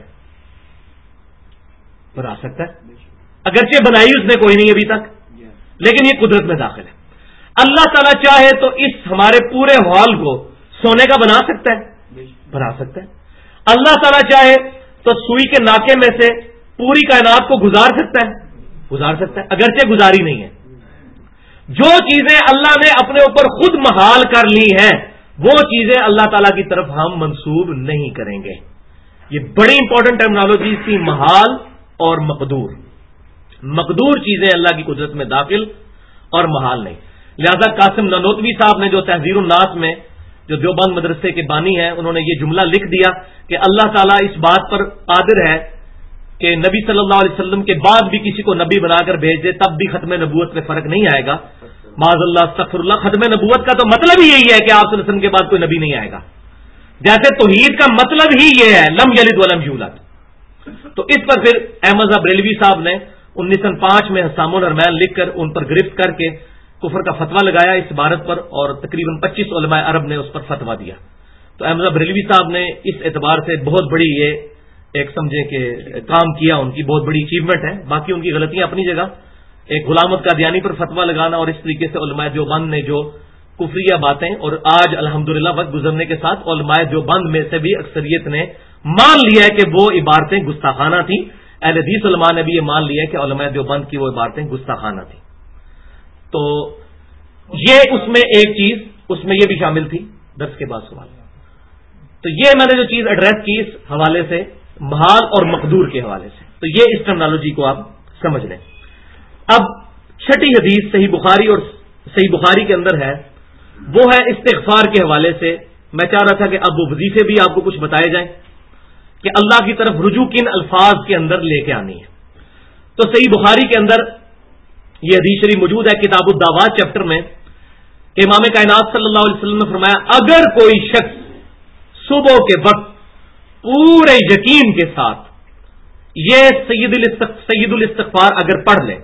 بنا سکتا ہے، اگرچہ بنائی اس نے کوئی نہیں ابھی تک، لیکن یہ قدرت میں داخل ہے. اللہ تعالیٰ چاہے تو اس ہمارے پورے ہال کو سونے کا بنا سکتا ہے، بنا سکتا ہے. اللہ تعالیٰ چاہے تو سوئی کے ناکے میں سے پوری کائنات کو گزار سکتا ہے، گزار سکتا ہے، اگرچہ گزاری نہیں ہے. جو چیزیں اللہ نے اپنے اوپر خود محال کر لی ہیں وہ چیزیں اللہ تعالیٰ کی طرف ہم منسوب نہیں کریں گے. یہ بڑی انپورٹنٹ ٹرمنالوجی تھی، محال اور مقدور. مقدور چیزیں اللہ کی قدرت میں داخل اور محال نہیں. لہذا قاسم نانوتوی صاحب نے جو تحذیر الناس میں جو دیوبند مدرسے کے بانی ہیں انہوں نے یہ جملہ لکھ دیا کہ اللہ تعالیٰ اس بات پر قادر ہے کہ نبی صلی اللہ علیہ وسلم کے بعد بھی کسی کو نبی بنا کر بھیج دے، تب بھی ختم نبوت میں فرق نہیں آئے گا. معاذ اللہ استغفر اللہ. ختم نبوت کا تو مطلب ہی یہی ہے کہ آپ صلی اللہ علیہ وسلم کے بعد کوئی نبی نہیں آئے گا. جیسے توحید کا مطلب ہی یہ ہے لم یلد ولم یولد. تو اس پر پھر احمد صاحب بریلوی صاحب نے 1905 میں حسام الرحمن لکھ کر ان پر گرفت کر کے کفر کا فتویٰ لگایا اس عبارت پر، اور تقریباً 25 علماء عرب نے اس پر فتویٰ دیا. تو احمد صاحب بریلوی صاحب نے اس اعتبار سے بہت بڑی یہ ایک سمجھے کہ کام کیا، ان کی بہت بڑی اچیومنٹ ہے. باقی ان کی غلطیاں اپنی جگہ، ایک غلامت قادیانی پر فتویٰ لگانا اور اس طریقے سے علماء دیوبند نے جو کفریہ باتیں، اور آج الحمدللہ وقت گزرنے کے ساتھ علماء دیوبند میں سے بھی اکثریت نے مان لیا ہے کہ وہ عبارتیں گستاخانہ تھیں. اہل حدیث علماء نے بھی یہ مان لیا ہے کہ علماء دیوبند کی وہ عبارتیں گستاخانہ تھیں. تو یہ اس میں ایک چیز اس میں یہ بھی شامل تھی. درس کے بعد سوال. تو یہ میں نے جو چیز ایڈریس کی اس حوالے سے محال اور مقدور کے حوالے سے، تو یہ اس ٹرمنالوجی کو آپ سمجھ لیں. اب چھٹی حدیث صحیح بخاری اور صحیح بخاری کے اندر ہے، وہ ہے استغفار کے حوالے سے. میں چاہ رہا تھا کہ اب وہ وظیفے بھی آپ کو کچھ بتائے جائیں کہ اللہ کی طرف رجوع کن الفاظ کے اندر لے کے آنی ہے. تو صحیح بخاری کے اندر یہ حدیث شریف موجود ہے کتاب الدعوات چیپٹر میں. امام کائنات صلی اللہ علیہ وسلم نے فرمایا اگر کوئی شخص صبح کے وقت پورے یقین کے ساتھ یہ سید الاستغفار اگر پڑھ لے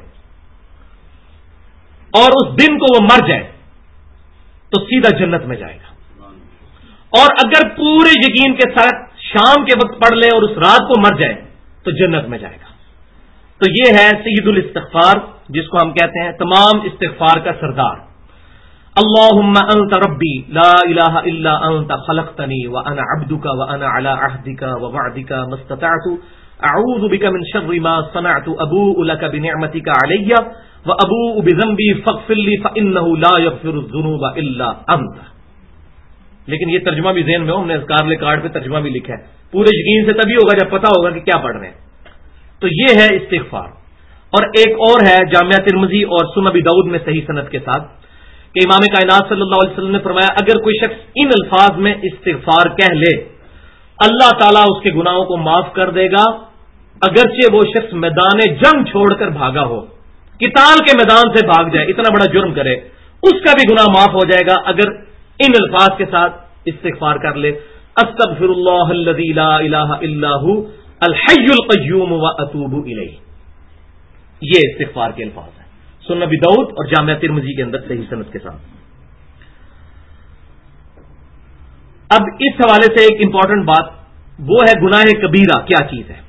اور اس دن کو وہ مر جائے تو سیدھا جنت میں جائے گا. اور اگر پورے یقین کے ساتھ شام کے وقت پڑھ لے اور اس رات کو مر جائے تو جنت میں جائے گا. تو یہ ہے سید الاستغفار، جس کو ہم کہتے ہیں تمام استغفار کا سردار. اللہم انت ربی لا الہ الا انت خلقتنی وانا عبدک وانا علی عہدک ووعدک ما استطعت اعوذ بک من شر ما صنعت ابوء لک بنعمتک علی وابوء بذنبی فاغفر لی فانہ لا یغفر الذنوب الا انت. لیکن یہ ترجمہ بھی ذہن میں ہو، ہم نے اذکار والے کارڈ پہ ترجمہ بھی لکھا ہے. پورے یقین سے تبھی ہوگا جب پتہ ہوگا کہ کیا پڑھ رہے ہیں. تو یہ ہے استغفار. اور ایک اور ہے جامعہ ترمذی اور سنن ابی داؤد میں صحیح سند کے ساتھ کہ امام کائنات صلی اللہ علیہ وسلم نے فرمایا اگر کوئی شخص ان الفاظ میں استغفار کہہ لے اللہ تعالیٰ اس کے گناہوں کو معاف کر دے گا، اگرچہ وہ شخص میدان جنگ چھوڑ کر بھاگا ہو، قتال کے میدان سے بھاگ جائے، اتنا بڑا جرم کرے، اس کا بھی گناہ معاف ہو جائے گا اگر ان الفاظ کے ساتھ استغفار کر لے. استغفر اللہ الذی لا الہ الا ھو الحی القیوم واتوب الیہ. یہ استغفار کے الفاظ ہیں سنن ابی داؤد اور جامعہ ترمذی کے اندر صحیح سند کے ساتھ. اب اس حوالے سے ایک امپورٹنٹ بات وہ ہے گناہ کبیرہ کیا چیز ہے.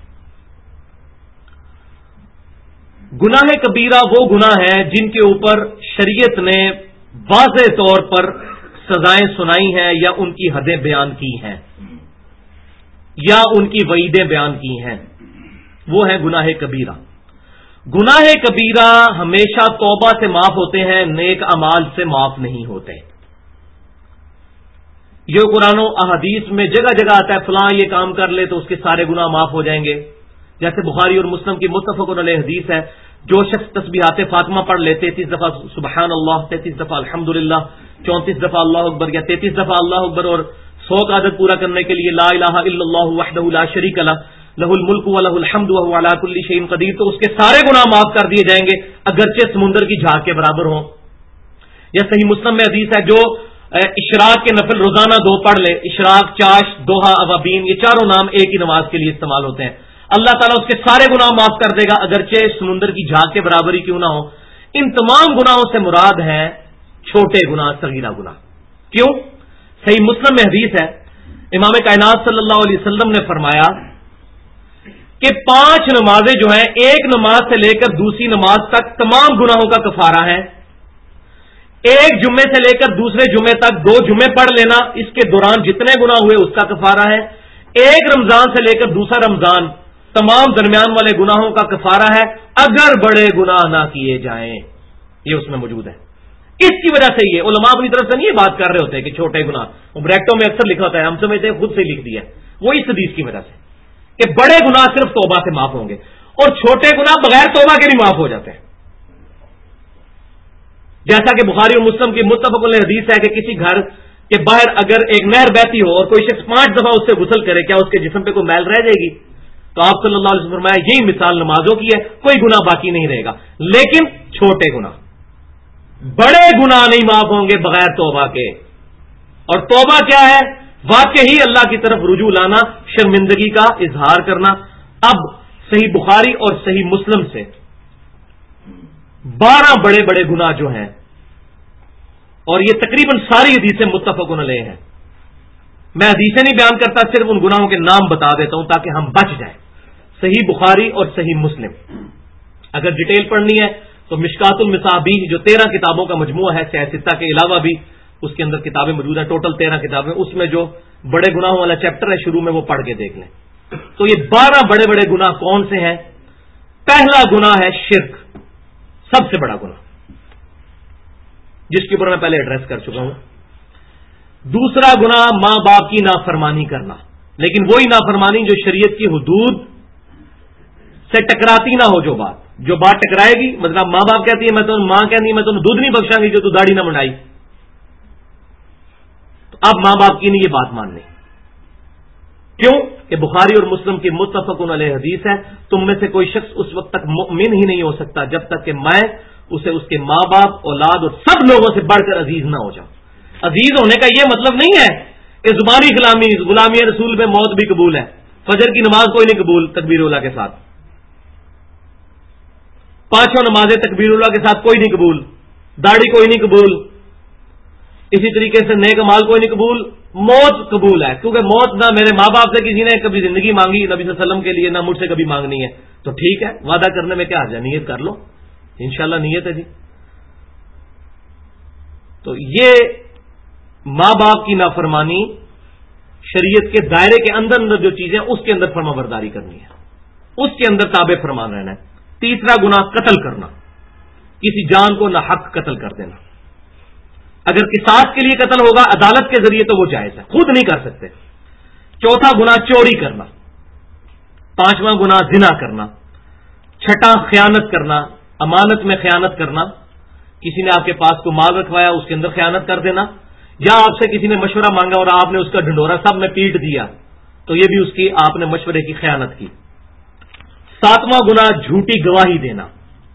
گناہ کبیرہ وہ گناہ ہے جن کے اوپر شریعت نے واضح طور پر سزائیں سنائی ہیں یا ان کی حدیں بیان کی ہیں یا ان کی وعیدیں بیان کی ہیں، وہ ہے گناہ کبیرہ. گناہ کبیرہ ہمیشہ توبہ سے معاف ہوتے ہیں، نیک اعمال سے معاف نہیں ہوتے. یہ قرآن و احادیث میں جگہ جگہ آتا ہے فلاں یہ کام کر لے تو اس کے سارے گناہ معاف ہو جائیں گے. جیسے بخاری اور مسلم کی متفق علیہ حدیث ہے جو شخص تسبیحات فاطمہ پڑھ لے 33 دفعہ سبحان اللہ، 33 دفعہ الحمدللہ، 34 دفعہ اللہ اکبر یا 33 دفعہ اللہ اکبر اور 100 کا عدد پورا کرنے کے لیے لا الہ الا اللہ وحدہ لا شریک لہ لہ الملک و لہ الحمد وہو علی کل شیء قدیر، تو اس کے سارے گناہ معاف کر دیے جائیں گے اگرچہ سمندر کی جھاگ کے برابر ہوں. یا صحیح مسلم میں حدیث ہے جو اشراق کے نفل روزانہ 2 پڑھ لے، اشراق، چاش، دوحہ، اوابین، یہ چاروں نام ایک ہی نماز کے لیے استعمال ہوتے ہیں، اللہ تعالیٰ اس کے سارے گناہ معاف کر دے گا اگرچہ سمندر کی جھاگ کے برابر ہی کیوں نہ ہو. ان تمام گناہوں سے مراد ہیں چھوٹے گناہ، صغیرہ گناہ. کیوں؟ صحیح مسلم میں حدیث ہے امام کائنات صلی اللہ علیہ وسلم نے فرمایا کہ 5 نمازیں جو ہیں ایک نماز سے لے کر دوسری نماز تک تمام گناہوں کا کفارہ ہے. ایک جمعے سے لے کر دوسرے جمعے تک 2 جمعے پڑھ لینا، اس کے دوران جتنے گناہ ہوئے اس کا کفارہ ہے. ایک رمضان سے لے کر دوسرا رمضان تمام درمیان والے گناہوں کا کفارہ ہے اگر بڑے گناہ نہ کیے جائیں. یہ اس میں موجود ہے. اس کی وجہ سے یہ علماء اپنی طرف سے نہیں یہ بات کر رہے ہوتے کہ چھوٹے گناہ، بریکٹوں میں اکثر لکھا ہوتا ہے، ہم سمجھتے ہیں خود سے لکھ دیا، وہ اس حدیث کی وجہ سے کہ بڑے گناہ صرف توبہ سے معاف ہوں گے اور چھوٹے گناہ بغیر توبہ کے بھی معاف ہو جاتے ہیں. جیسا کہ بخاری اور مسلم کی متفق علیہ حدیث ہے کہ کسی گھر کے باہر اگر ایک نہر بہتی ہو اور کوئی شخص 5 دفعہ اس سے غسل کرے، کیا اس کے جسم پہ کوئی میل رہ جائے گی؟ تو آپ صلی اللہ علیہ وسلم فرمایا یہی مثال نمازوں کی ہے، کوئی گناہ باقی نہیں رہے گا. لیکن چھوٹے گناہ، بڑے گناہ نہیں معاف ہوں گے بغیر توبہ کے. اور توبہ کیا ہے؟ واقعی اللہ کی طرف رجوع لانا، شرمندگی کا اظہار کرنا. اب صحیح بخاری اور صحیح مسلم سے 12 بڑے بڑے گناہ جو ہیں، اور یہ تقریباً ساری حدیثیں متفق علیہ ہیں. میں حدیثیں نہیں بیان کرتا، صرف ان گناہوں کے نام بتا دیتا ہوں تاکہ ہم بچ جائیں. صحیح بخاری اور صحیح مسلم. اگر ڈیٹیل پڑھنی ہے تو مشکات المصابیح جو 13 کتابوں کا مجموعہ ہے، سیاہ ستہ کے علاوہ بھی اس کے اندر کتابیں موجود ہیں، ٹوٹل 13 کتابیں. اس میں جو بڑے گناہوں والا چیپٹر ہے شروع میں وہ پڑھ کے دیکھ لیں. تو یہ 12 بڑے بڑے گناہ کون سے ہیں؟ پہلا گناہ ہے شرک، سب سے بڑا گناہ، جس کے اوپر میں پہلے ایڈریس کر چکا ہوں. دوسرا گناہ ماں باپ کی نافرمانی کرنا، لیکن وہی نافرمانی جو شریعت کی حدود سے ٹکراتی نہ ہو. جو بات ٹکرائے گی، مطلب ماں باپ کہتی ہے میں تو ماں کہتی ہے میں تمہیں دودھ نہیں بخشاں گی جو تو داڑھی نہ منڈائی، تو اب ماں باپ کی نہیں یہ بات ماننی. کیوں کہ بخاری اور مسلم کی متفق علیہ حدیث ہے، تم میں سے کوئی شخص اس وقت تک مؤمن ہی نہیں ہو سکتا جب تک کہ میں اسے اس کے ماں باپ، اولاد اور سب لوگوں سے بڑھ کر عزیز نہ ہو جاؤں. عزیز ہونے کا یہ مطلب نہیں ہے کہ زبانی غلامی رسول میں موت بھی قبول ہے، فجر کی نماز کوئی نہیں قبول تکبیر اللہ کے ساتھ، 5 نمازیں تکبیر اللہ کے ساتھ کوئی نہیں قبول، داڑھی کوئی نہیں قبول، اسی طریقے سے نیک مال کوئی نہیں قبول. موت قبول ہے، کیونکہ موت نہ میرے ماں باپ سے کسی نے کبھی زندگی مانگی نبی صلی اللہ علیہ وسلم کے لیے، نہ مجھ سے کبھی مانگنی ہے. تو ٹھیک ہے، وعدہ کرنے میں کیا حرج ہے، نیت کر لو، انشاءاللہ نیت ہے جی. تو یہ ماں باپ کی نافرمانی، شریعت کے دائرے کے اندر جو چیزیں اس کے اندر فرما برداری کرنی ہے، اس کے اندر تابع فرمان رہنا ہے. تیسرا گناہ قتل کرنا، کسی جان کو نہ حق قتل کر دینا. اگر قصاص کے لیے قتل ہوگا عدالت کے ذریعے تو وہ جائز ہے، خود نہیں کر سکتے. چوتھا گناہ چوری کرنا. پانچواں گناہ زنا کرنا. چھٹا خیانت کرنا، امانت میں خیانت کرنا، کسی نے آپ کے پاس کو مال رکھوایا اس کے اندر خیانت کر دینا، یا آپ سے کسی نے مشورہ مانگا اور آپ نے اس کا ڈھنڈورا سب میں پیٹ دیا تو یہ بھی اس کی آپ نے مشورے کی خیانت کی. ساتواں گناہ جھوٹی گواہی دینا.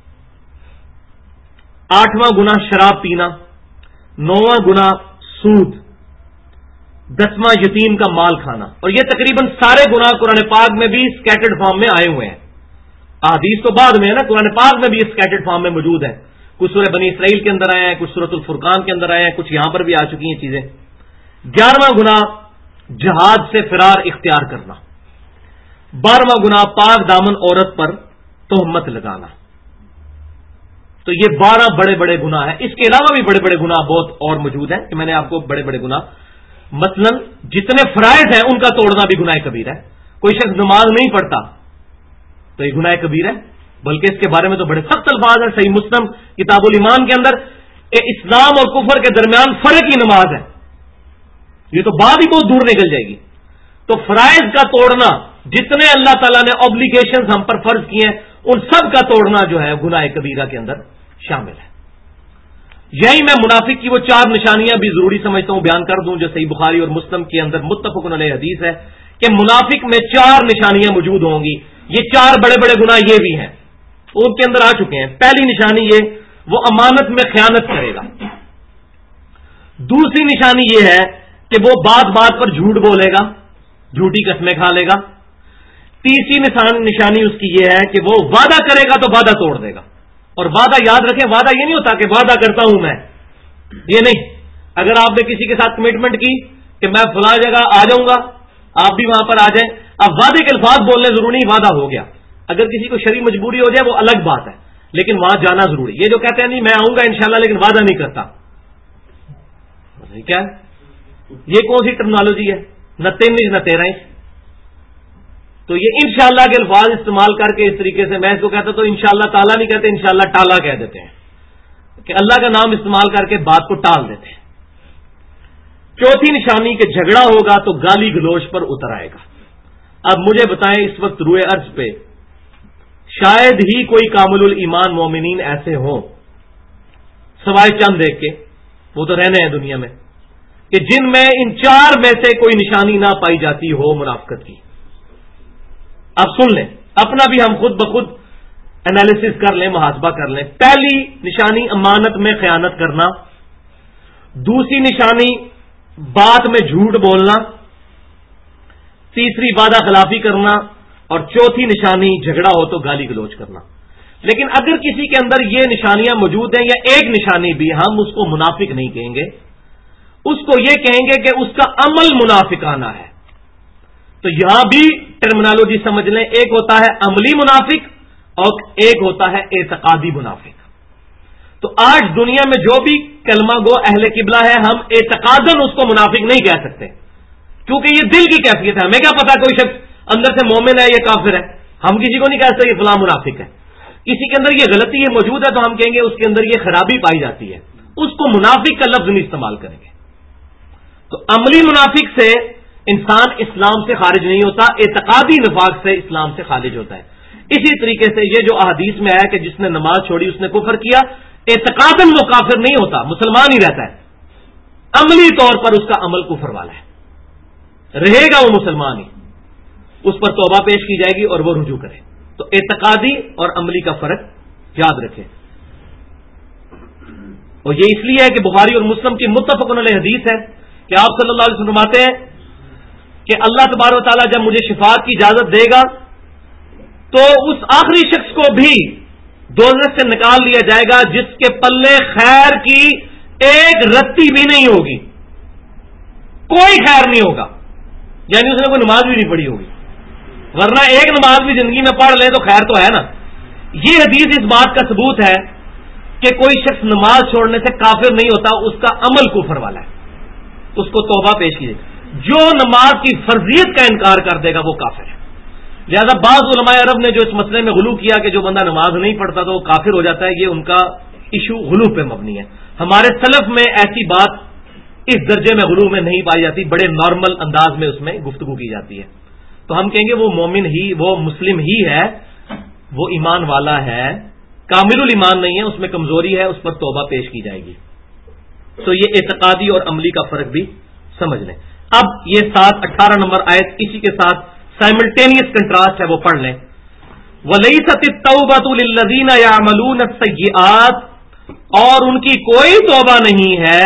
آٹھواں گناہ شراب پینا. نواں گناہ سود. 10واں یتیم کا مال کھانا. اور یہ تقریباً سارے گناہ قرآن پاک میں بھی اسکیٹرڈ فارم میں آئے ہوئے ہیں. احادیث تو بعد میں ہے نا، قرآن پاک میں بھی اسکیٹرڈ فارم میں موجود ہے. کچھ سورہ بنی اسرائیل کے اندر آئے ہیں، کچھ سورۃ الفرقان کے اندر آئے ہیں، کچھ یہاں پر بھی آ چکی ہیں چیزیں. 11واں گناہ جہاد سے فرار اختیار کرنا. 12واں گناہ پاک دامن عورت پر تہمت لگانا. تو یہ 12 بڑے بڑے گناہ ہیں. اس کے علاوہ بھی بڑے بڑے گناہ بہت اور موجود ہیں کہ میں نے آپ کو بڑے بڑے گناہ، مثلا جتنے فرائض ہیں ان کا توڑنا بھی گناہ کبیر ہے. کوئی شخص نماز نہیں پڑھتا تو یہ گناہ کبیر ہے، بلکہ اس کے بارے میں تو بڑے سخت الفاظ ہیں. صحیح مسلم کتاب الایمان کے اندر کہ اسلام اور کفر کے درمیان فرق ہی نماز ہے. یہ تو بات ہی بہت دور نکل جائے گی. تو فرائض کا توڑنا، جتنے اللہ تعالیٰ نے اوبلیگیشنز ہم پر فرض کیے ہیں ان سب کا توڑنا جو ہے گناہ کبیرہ کے اندر شامل ہے. یہی میں منافق کی وہ 4 نشانیاں بھی ضروری سمجھتا ہوں بیان کر دوں جو صحیح بخاری اور مسلم کے اندر متفق علیہ حدیث ہے کہ منافق میں 4 نشانیاں موجود ہوں گی. یہ 4 بڑے بڑے گناہ یہ بھی ہیں، ان کے اندر آ چکے ہیں. پہلی نشانی یہ، وہ امانت میں خیانت کرے گا. دوسری نشانی یہ ہے کہ وہ بات بات پر جھوٹ بولے گا، جھوٹی قسمیں کھا لے گا. تیسری نشانی اس کی یہ ہے کہ وہ وعدہ کرے گا تو وعدہ توڑ دے گا. اور وعدہ یاد رکھیں، وعدہ یہ نہیں ہوتا کہ وعدہ کرتا ہوں میں، یہ نہیں. اگر آپ نے کسی کے ساتھ کمٹمنٹ کی کہ میں فلاں جگہ آ جاؤں گا، آپ بھی وہاں پر آ جائیں، اب وعدے کے الفاظ بولنے ضروری نہیں، وعدہ ہو گیا. اگر کسی کو شرعی مجبوری ہو جائے وہ الگ بات ہے، لیکن وہاں جانا ضروری. یہ جو کہتے ہیں نہیں میں آؤں گا انشاءاللہ لیکن وعدہ نہیں کرتا، کیا ہے یہ؟ کون سی ٹرمنالوجی ہے؟ نہ 3 انچ نہ 13 انچ. تو یہ انشاءاللہ کے الفاظ استعمال کر کے اس طریقے سے میں اس کو کہتا تو انشاءاللہ تعالیٰ نہیں کہتے، انشاءاللہ ٹالا کہہ دیتے ہیں. کہ اللہ کا نام استعمال کر کے بات کو ٹال دیتے ہیں۔ چوتھی نشانی کہ جھگڑا ہوگا تو گالی گلوچ پر اتر آئے گا۔ اب مجھے بتائیں اس وقت روئے ارض پہ شاید ہی کوئی کامل الایمان مومنین ایسے ہوں سوائے چند ایک کے، وہ تو رہنے ہیں دنیا میں، کہ جن میں ان چار میں سے کوئی نشانی نہ پائی جاتی ہو منافقت کی۔ اب سن لیں، اپنا بھی ہم خود بخود انالیسس کر لیں، محاسبہ کر لیں۔ پہلی نشانی امانت میں خیانت کرنا، دوسری نشانی بات میں جھوٹ بولنا، تیسری وعدہ خلافی کرنا، اور چوتھی نشانی جھگڑا ہو تو گالی گلوچ کرنا۔ لیکن اگر کسی کے اندر یہ نشانیاں موجود ہیں یا ایک نشانی بھی، ہم اس کو منافق نہیں کہیں گے، اس کو یہ کہیں گے کہ اس کا عمل منافقانہ ہے۔ تو یہاں بھی ٹرمنالوجی سمجھ لیں، ایک ہوتا ہے عملی منافق اور ایک ہوتا ہے اعتقادی منافق۔ تو آج دنیا میں جو بھی کلمہ گو اہل قبلہ ہے، ہم اعتقاداً اس کو منافق نہیں کہہ سکتے، کیونکہ یہ دل کی کیفیت ہے۔ ہمیں کیا پتا کوئی شخص اندر سے مومن ہے یا کافر ہے، ہم کسی کو نہیں کہہ سکتے یہ فلاں منافق ہے۔ کسی کے اندر یہ غلطی ہے موجود ہے تو ہم کہیں گے اس کے اندر یہ خرابی پائی جاتی ہے، اس کو منافق کا لفظ نہیں استعمال کریں گے۔ تو عملی منافق سے انسان اسلام سے خارج نہیں ہوتا، اعتقادی نفاق سے اسلام سے خارج ہوتا ہے۔ اسی طریقے سے یہ جو احادیث میں آیا کہ جس نے نماز چھوڑی اس نے کفر کیا، اعتقاداً وہ کافر نہیں ہوتا، مسلمان ہی رہتا ہے، عملی طور پر اس کا عمل کفر والا ہے، رہے گا وہ مسلمان ہی، اس پر توبہ پیش کی جائے گی اور وہ رجوع کرے۔ تو اعتقادی اور عملی کا فرق یاد رکھیں۔ اور یہ اس لیے ہے کہ بخاری اور مسلم کی متفق علیہ حدیث ہے کہ آپ صلی اللہ علیہ وسلم فرماتے ہیں کہ اللہ تبارک و تعالیٰ جب مجھے شفاعت کی اجازت دے گا تو اس آخری شخص کو بھی دوزخ سے نکال لیا جائے گا جس کے پلے خیر کی ایک رتی بھی نہیں ہوگی، کوئی خیر نہیں ہوگا، یعنی اس نے کوئی نماز بھی نہیں پڑھی ہوگی، ورنہ ایک نماز بھی زندگی میں پڑھ لیں تو خیر تو ہے نا۔ یہ حدیث اس بات کا ثبوت ہے کہ کوئی شخص نماز چھوڑنے سے کافر نہیں ہوتا، اس کا عمل کفر والا ہے، اس کو توبہ پیش کی جائے۔ جو نماز کی فرضیت کا انکار کر دے گا وہ کافر ہے۔ لہذا بعض علماء عرب نے جو اس مسئلے میں غلو کیا کہ جو بندہ نماز نہیں پڑھتا تو وہ کافر ہو جاتا ہے، یہ ان کا ایشو غلو پہ مبنی ہے۔ ہمارے سلف میں ایسی بات اس درجے میں غلو میں نہیں پائی جاتی، بڑے نارمل انداز میں اس میں گفتگو کی جاتی ہے۔ تو ہم کہیں گے وہ مومن ہی، وہ مسلم ہی ہے، وہ ایمان والا ہے، کامل الایمان نہیں ہے، اس میں کمزوری ہے، اس پر توبہ پیش کی جائے گی۔ تو یہ اعتقادی اور عملی کا فرق بھی سمجھ لیں۔ اب یہ 18 نمبر آیت اسی کے ساتھ سائملٹینیس کنٹراسٹ ہے، وہ پڑھ لیں۔ وَلَيْسَتِ التَّوْبَةُ لِلَّذِينَ يَعْمَلُونَ السَّيِّئَاتِ، اور ان کی کوئی توبہ نہیں ہے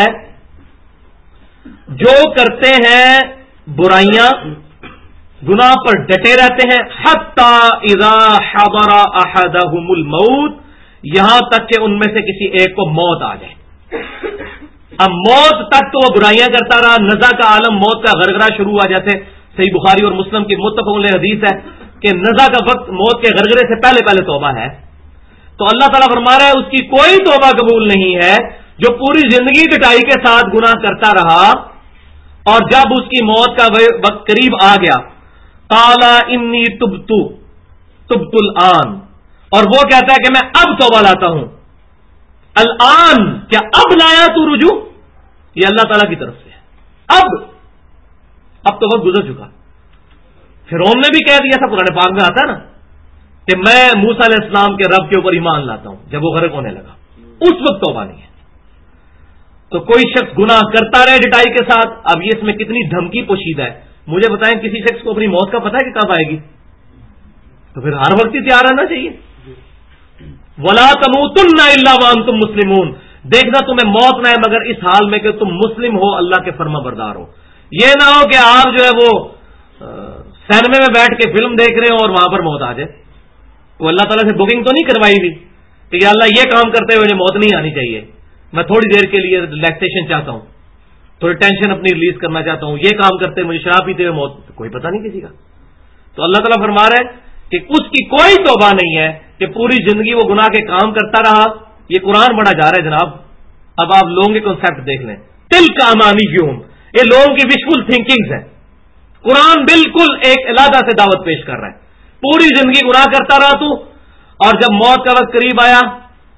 جو کرتے ہیں برائیاں، گناہ پر ڈٹے رہتے ہیں، حتی اذا حضر احدهم الموت، یہاں تک کہ ان میں سے کسی ایک کو موت آ جائے۔ اب موت تک تو وہ برائیاں کرتا رہا، نزع کا عالم، موت کا غرغرہ شروع ہوا، جیسے صحیح بخاری اور مسلم کی متفق علیہ حدیث ہے کہ نزع کا وقت موت کے غرغرے سے پہلے پہلے توبہ ہے۔ تو اللہ تعالیٰ فرما رہا ہے اس کی کوئی توبہ قبول نہیں ہے جو پوری زندگی ڈٹائی کے ساتھ گناہ کرتا رہا اور جب اس کی موت کا وقت قریب آ گیا، قال انی تبت الآن، اور وہ کہتا ہے کہ میں اب توبہ لاتا ہوں۔ الآن، کیا اب لایا تو رجوع؟ یہ اللہ تعالیٰ کی طرف سے ہے، اب تو وقت گزر چکا۔ فرعون نے بھی کہہ دیا تھا، قرآن پاک میں آتا ہے نا کہ میں موسیٰ علیہ السلام کے رب کے اوپر ایمان لاتا ہوں، جب وہ غرق ہونے لگا، اس وقت توبہ نہیں ہے۔ تو کوئی شخص گناہ کرتا رہے ڈٹائی کے ساتھ، اب یہ اس میں کتنی دھمکی پوشیدہ ہے۔ مجھے بتائیں کسی شخص کو اپنی موت کا پتہ ہے کہ کب آئے گی؟ تو پھر ہر وقت ہی تیار رہنا چاہیے۔ وَلَا تَمُوتُنَّ إِلَّا وَأَنْتُمْ مُسْلِمُونَ، دیکھنا تمہیں موت نہ ہے مگر اس حال میں کہ تم مسلم ہو، اللہ کے فرما بردار ہو۔ یہ نہ ہو کہ آپ جو ہے وہ سینما میں بیٹھ کے فلم دیکھ رہے ہو اور وہاں پر موت آ جائے۔ وہ اللہ تعالیٰ سے بکنگ تو نہیں کروائی ہوئی کہ یا اللہ یہ کام کرتے ہوئے موت نہیں آنی چاہیے، میں تھوڑی دیر کے لیے ریلیکسیشن چاہتا ہوں، تھوڑی ٹینشن اپنی ریلیز کرنا چاہتا ہوں، یہ کام کرتے مجھے شراب پیتے ہوئے موت، کوئی پتہ نہیں کسی کا۔ تو اللہ تعالیٰ فرما رہا ہے کہ اس کی کوئی توبہ نہیں ہے کہ پوری زندگی وہ گناہ کے کام کرتا رہا۔ یہ قرآن بڑھا جا رہا ہے جناب۔ اب آپ لوگوں کے کنسیپٹ دیکھ لیں، تل کا امانی کیوں، یہ لوگوں کی وشفل تھنکنگز ہے۔ قرآن بالکل ایک علیحدہ سے دعوت پیش کر رہا ہے، پوری زندگی گناہ کرتا رہا تو، اور جب موت کا وقت قریب آیا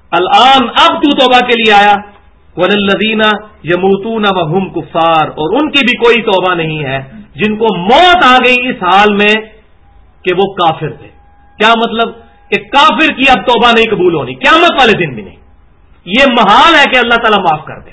الآن اب تو توبہ کے لیے آیا، وَلَلَّذِينَ يَمُوتُونَ وَهُمْ کفار، اور ان کی بھی کوئی توبہ نہیں ہے جن کو موت آ گئی اس حال میں کہ وہ کافر تھے۔ کیا مطلب کہ کافر کی اب توبہ نہیں قبول ہونی، قیامت والے دن بھی نہیں، یہ محال ہے کہ اللہ تعالیٰ معاف کر دے۔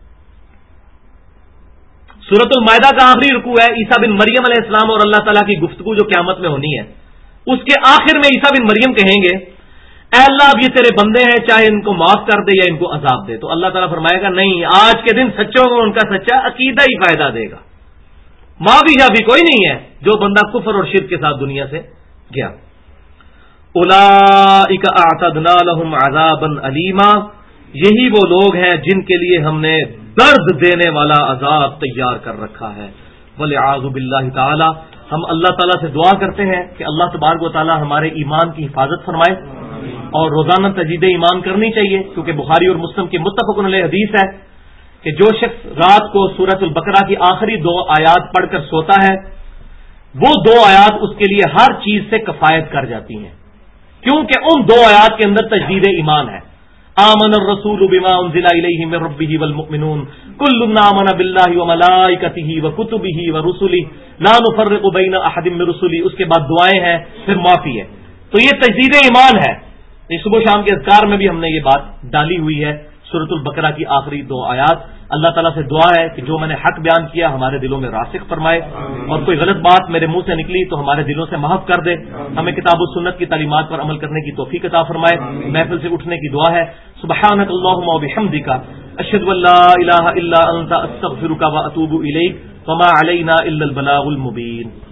سورۃ المائدہ کا آخری رکوع ہے، عیسیٰ بن مریم علیہ السلام اور اللہ تعالیٰ کی گفتگو جو قیامت میں ہونی ہے، اس کے آخر میں عیسیٰ بن مریم کہیں گے اے اللہ اب یہ تیرے بندے ہیں، چاہے ان کو معاف کر دے یا ان کو عذاب دے۔ تو اللہ تعالیٰ فرمائے گا نہیں، آج کے دن سچوں کو ان کا سچا عقیدہ ہی فائدہ دے گا، معافی شافی کوئی نہیں ہے جو بندہ کفر اور شرک کے ساتھ دنیا سے گیا۔ اولئک اعتدنا لهم عذابا الیما، یہی وہ لوگ ہیں جن کے لیے ہم نے درد دینے والا عذاب تیار کر رکھا ہے۔ والعیاذ باللہ تعالی، ہم اللہ تعالیٰ سے دعا کرتے ہیں کہ اللہ تبارک و تعالیٰ ہمارے ایمان کی حفاظت فرمائے، اور روزانہ تجدید ایمان کرنی چاہیے، کیونکہ بخاری اور مسلم کی متفق علیہ حدیث ہے کہ جو شخص رات کو سورۃ البقرہ کی آخری 2 آیات پڑھ کر سوتا ہے، وہ 2 آیات اس کے لیے ہر چیز سے کفایت کر جاتی ہیں، کیونکہ ان 2 آیات کے اندر تجدید ایمان ہے۔ آمن الرسول بما انزل الیہ من ربہ والمؤمنون کل آمن باللہ وملائکتہ وکتبہ ورسلہ لا نفرق بین احد من رسلہ، اس کے بعد دعائیں ہیں، پھر معافی ہے۔ تو یہ تجدید ایمان ہے۔ صبح شام کے اذکار میں بھی ہم نے یہ بات ڈالی ہوئی ہے، سورۃ البقرہ کی آخری 2 آیات۔ اللہ تعالیٰ سے دعا ہے کہ جو میں نے حق بیان کیا ہمارے دلوں میں راسخ فرمائے، اور کوئی غلط بات میرے منہ سے نکلی تو ہمارے دلوں سے محف کر دے، ہمیں کتاب و سنت کی تعلیمات پر عمل کرنے کی توفیق عطا فرمائے۔ محفل سے اٹھنے کی دعا ہے، سبحانک اللہم وبحمدک اشہد ان لا الہ الا انت استغفرک واتوب الیک وما علینا الا البلاغ المبین۔